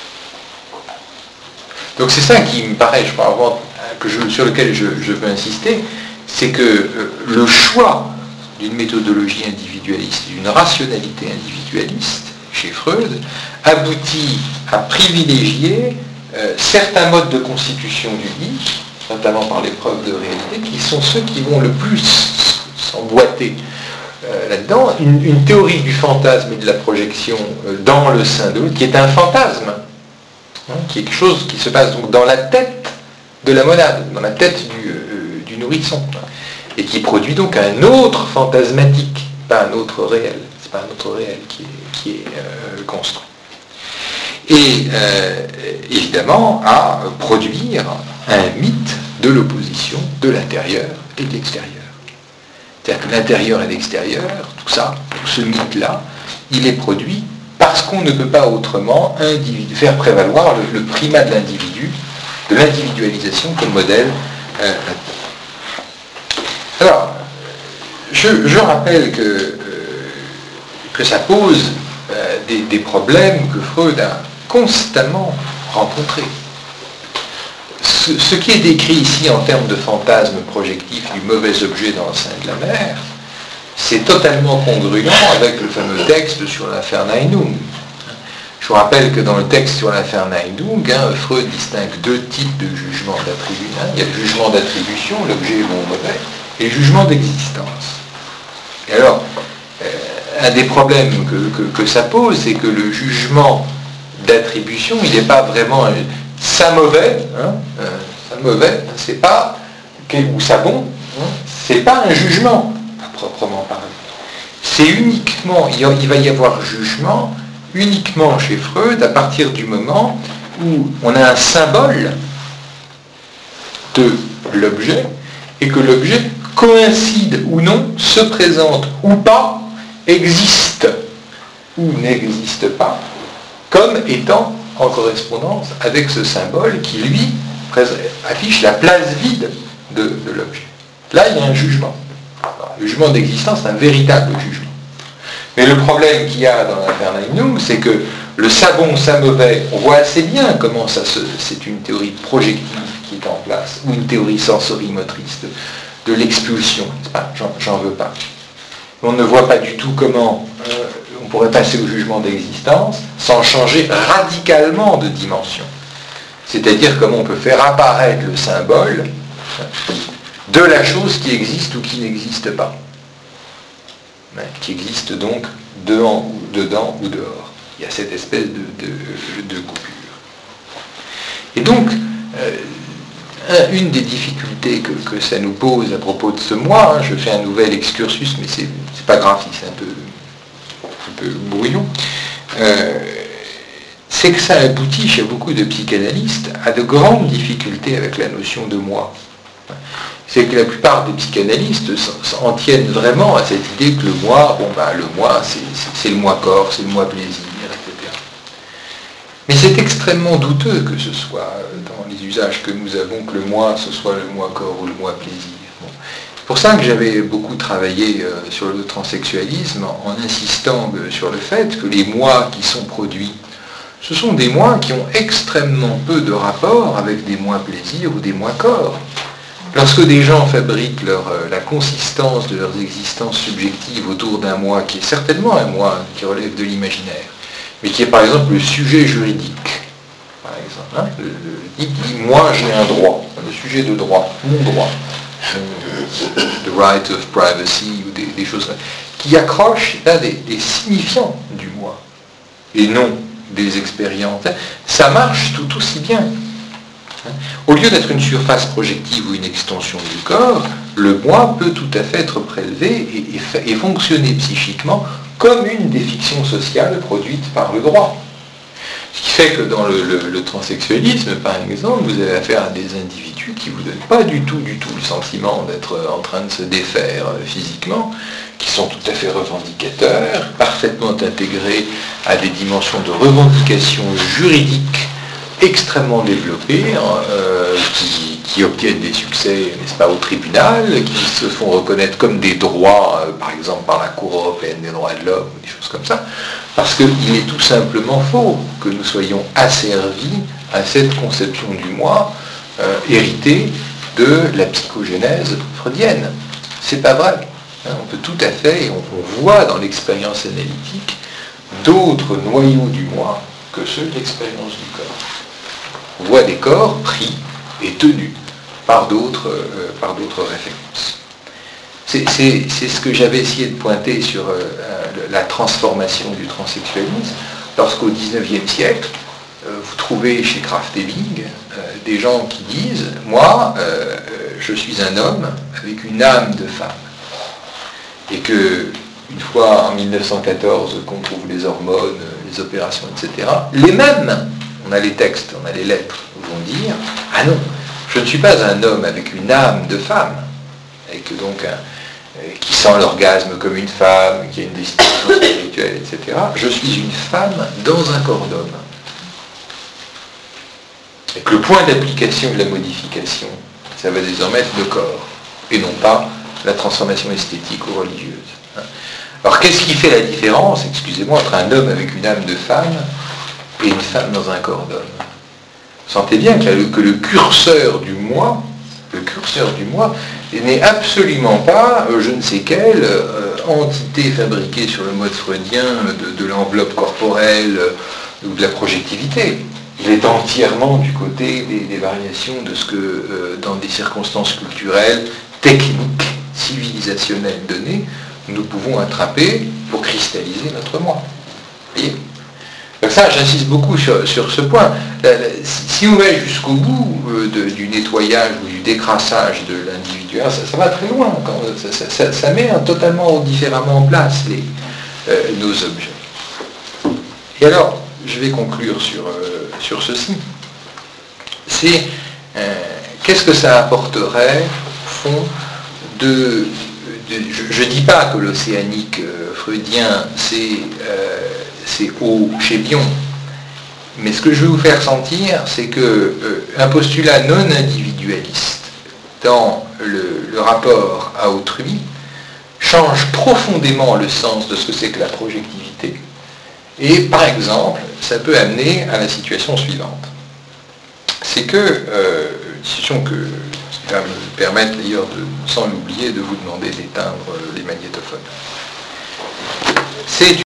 Donc c'est ça qui me paraît, je crois, sur lequel je veux insister, c'est que le choix d'une méthodologie individualiste, d'une rationalité individualiste chez Freud, aboutit à privilégier certains modes de constitution du I, notamment par l'épreuve de réalité, qui sont ceux qui vont le plus s'emboîter là-dedans. Une théorie du fantasme et de la projection dans le sein de l'autre, qui est un fantasme, qui est quelque chose qui se passe donc dans la tête de la monade, dans la tête du nourrisson, et qui produit donc un autre fantasmatique, pas un autre réel. C'est pas un autre réel qui est construit. Et évidemment à produire un mythe de l'opposition de l'intérieur et de l'extérieur. C'est-à-dire que l'intérieur et l'extérieur, tout ça, tout ce mythe-là, il est produit parce qu'on ne peut pas autrement faire prévaloir le primat de l'individu, de l'individualisation comme modèle. Alors, je rappelle que ça pose des problèmes que Freud a constamment rencontrés. Ce qui est décrit ici en termes de fantasme projectif du mauvais objet dans le sein de la mère, c'est totalement congruent avec le fameux texte sur l'Inferneinung. Je vous rappelle que dans le texte sur l'Inferneinung, Freud distingue deux types de jugements d'attribution. Il y a le jugement d'attribution, l'objet est bon ou mauvais, et le jugement d'existence. Et alors, un des problèmes que ça pose, c'est que le jugement d'attribution, il n'est pas vraiment ça mauvais, ça mauvais, c'est pas, ou ça bon, c'est pas un jugement à proprement parler. C'est uniquement, il va y avoir jugement uniquement chez Freud à partir du moment où on a un symbole de l'objet et que l'objet coïncide ou non, se présente ou pas, existe ou n'existe pas, comme étant en correspondance avec ce symbole qui, lui, affiche la place vide de l'objet. Là, il y a un jugement. Alors, le jugement d'existence, c'est un véritable jugement. Mais le problème qu'il y a dans l'Inferneinung, c'est que le ça bon, ça mauvais, on voit assez bien comment c'est une théorie projective qui est en place, ou une théorie sensorimotrice de l'expulsion. J'en veux pas. On ne voit pas du tout comment on pourrait passer au jugement d'existence sans changer radicalement de dimension. C'est-à-dire comment on peut faire apparaître le symbole de la chose qui existe ou qui n'existe pas. Qui existe donc dedans ou dehors. Il y a cette espèce de coupure. Et donc, une des difficultés que ça nous pose à propos de ce moi, je fais un nouvel excursus, mais c'est pas grave si c'est un peu brouillon, c'est que ça aboutit chez beaucoup de psychanalystes à de grandes difficultés avec la notion de moi. C'est que la plupart des psychanalystes en tiennent vraiment à cette idée que le moi, le moi, c'est le moi corps, c'est le moi plaisir, etc. Mais c'est extrêmement douteux que ce soit dans les usages que nous avons, que le moi, ce soit le moi corps ou le moi plaisir. C'est pour ça que j'avais beaucoup travaillé sur le transsexualisme en insistant sur le fait que les moi qui sont produits ce sont des moi qui ont extrêmement peu de rapport avec des moi plaisir ou des moi corps. Lorsque des gens fabriquent la consistance de leurs existences subjectives autour d'un moi qui est certainement un moi qui relève de l'imaginaire, mais qui est par exemple le sujet juridique, par exemple, hein, le type dit moi j'ai un droit, le sujet de droit, mon droit, the right of privacy ou des choses comme ça, qui accrochent là des signifiants du moi et non des expériences. Ça marche tout aussi bien. Au lieu d'être une surface projective ou une extension du corps, le moi peut tout à fait être prélevé et fonctionner psychiquement comme une des fictions sociales produites par le droit. Ce qui fait que dans le transsexualisme, par exemple, vous avez affaire à des individus qui ne vous donnent pas du tout le sentiment d'être en train de se défaire physiquement, qui sont tout à fait revendicateurs, parfaitement intégrés à des dimensions de revendication juridique extrêmement développés, qui obtiennent des succès, n'est-ce pas, au tribunal, qui se font reconnaître comme des droits, par exemple par la Cour européenne des droits de l'homme, ou des choses comme ça, parce qu'il est tout simplement faux que nous soyons asservis à cette conception du moi héritée de la psychogénèse freudienne. C'est pas vrai. On peut tout à fait, et on voit dans l'expérience analytique d'autres noyaux du moi que ceux de l'expérience du corps. On voit des corps pris et tenus par d'autres références. C'est ce que j'avais essayé de pointer sur la transformation du transsexualisme, lorsqu'au XIXe siècle, vous trouvez chez Kraft-Ebing des gens qui disent « Moi, je suis un homme avec une âme de femme ». Et que, une fois en 1914 qu'on trouve les hormones, les opérations, etc., les mêmes, on a les textes, on a les lettres, vont dire « Ah non, je ne suis pas un homme avec une âme de femme, et que donc qui sent l'orgasme comme une femme, qui a une destination spirituelle, etc. Je suis une femme dans un corps d'homme. » Et que le point d'application de la modification, ça va désormais être le corps, et non pas la transformation esthétique ou religieuse. Alors qu'est-ce qui fait la différence, excusez-moi, entre un homme avec une âme de femme et une femme dans un corps d'homme? Vous sentez bien que le curseur du moi n'est absolument pas je ne sais quelle entité fabriquée sur le mode freudien de l'enveloppe corporelle ou de la projectivité. Il est entièrement du côté des variations de ce que, dans des circonstances culturelles, techniques, civilisationnelles données, nous pouvons attraper pour cristalliser notre moi. Vous voyez ? Donc ça, j'insiste beaucoup sur ce point. Si on va jusqu'au bout du nettoyage ou du décrassage de l'individu, ça va très loin. Ça met totalement différemment en place nos objets. Et alors, je vais conclure sur ceci. C'est qu'est-ce que ça apporterait, au fond, je ne dis pas que l'océanique freudien, c'est haut chez Bion, mais ce que je veux vous faire sentir, c'est qu'un postulat non individualiste dans le rapport à autrui change profondément le sens de ce que c'est que la projectivité. Et par exemple, ça peut amener à la situation suivante. C'est que, une situation qui va me permettre d'ailleurs, sans l'oublier, de vous demander d'éteindre les magnétophones. C'est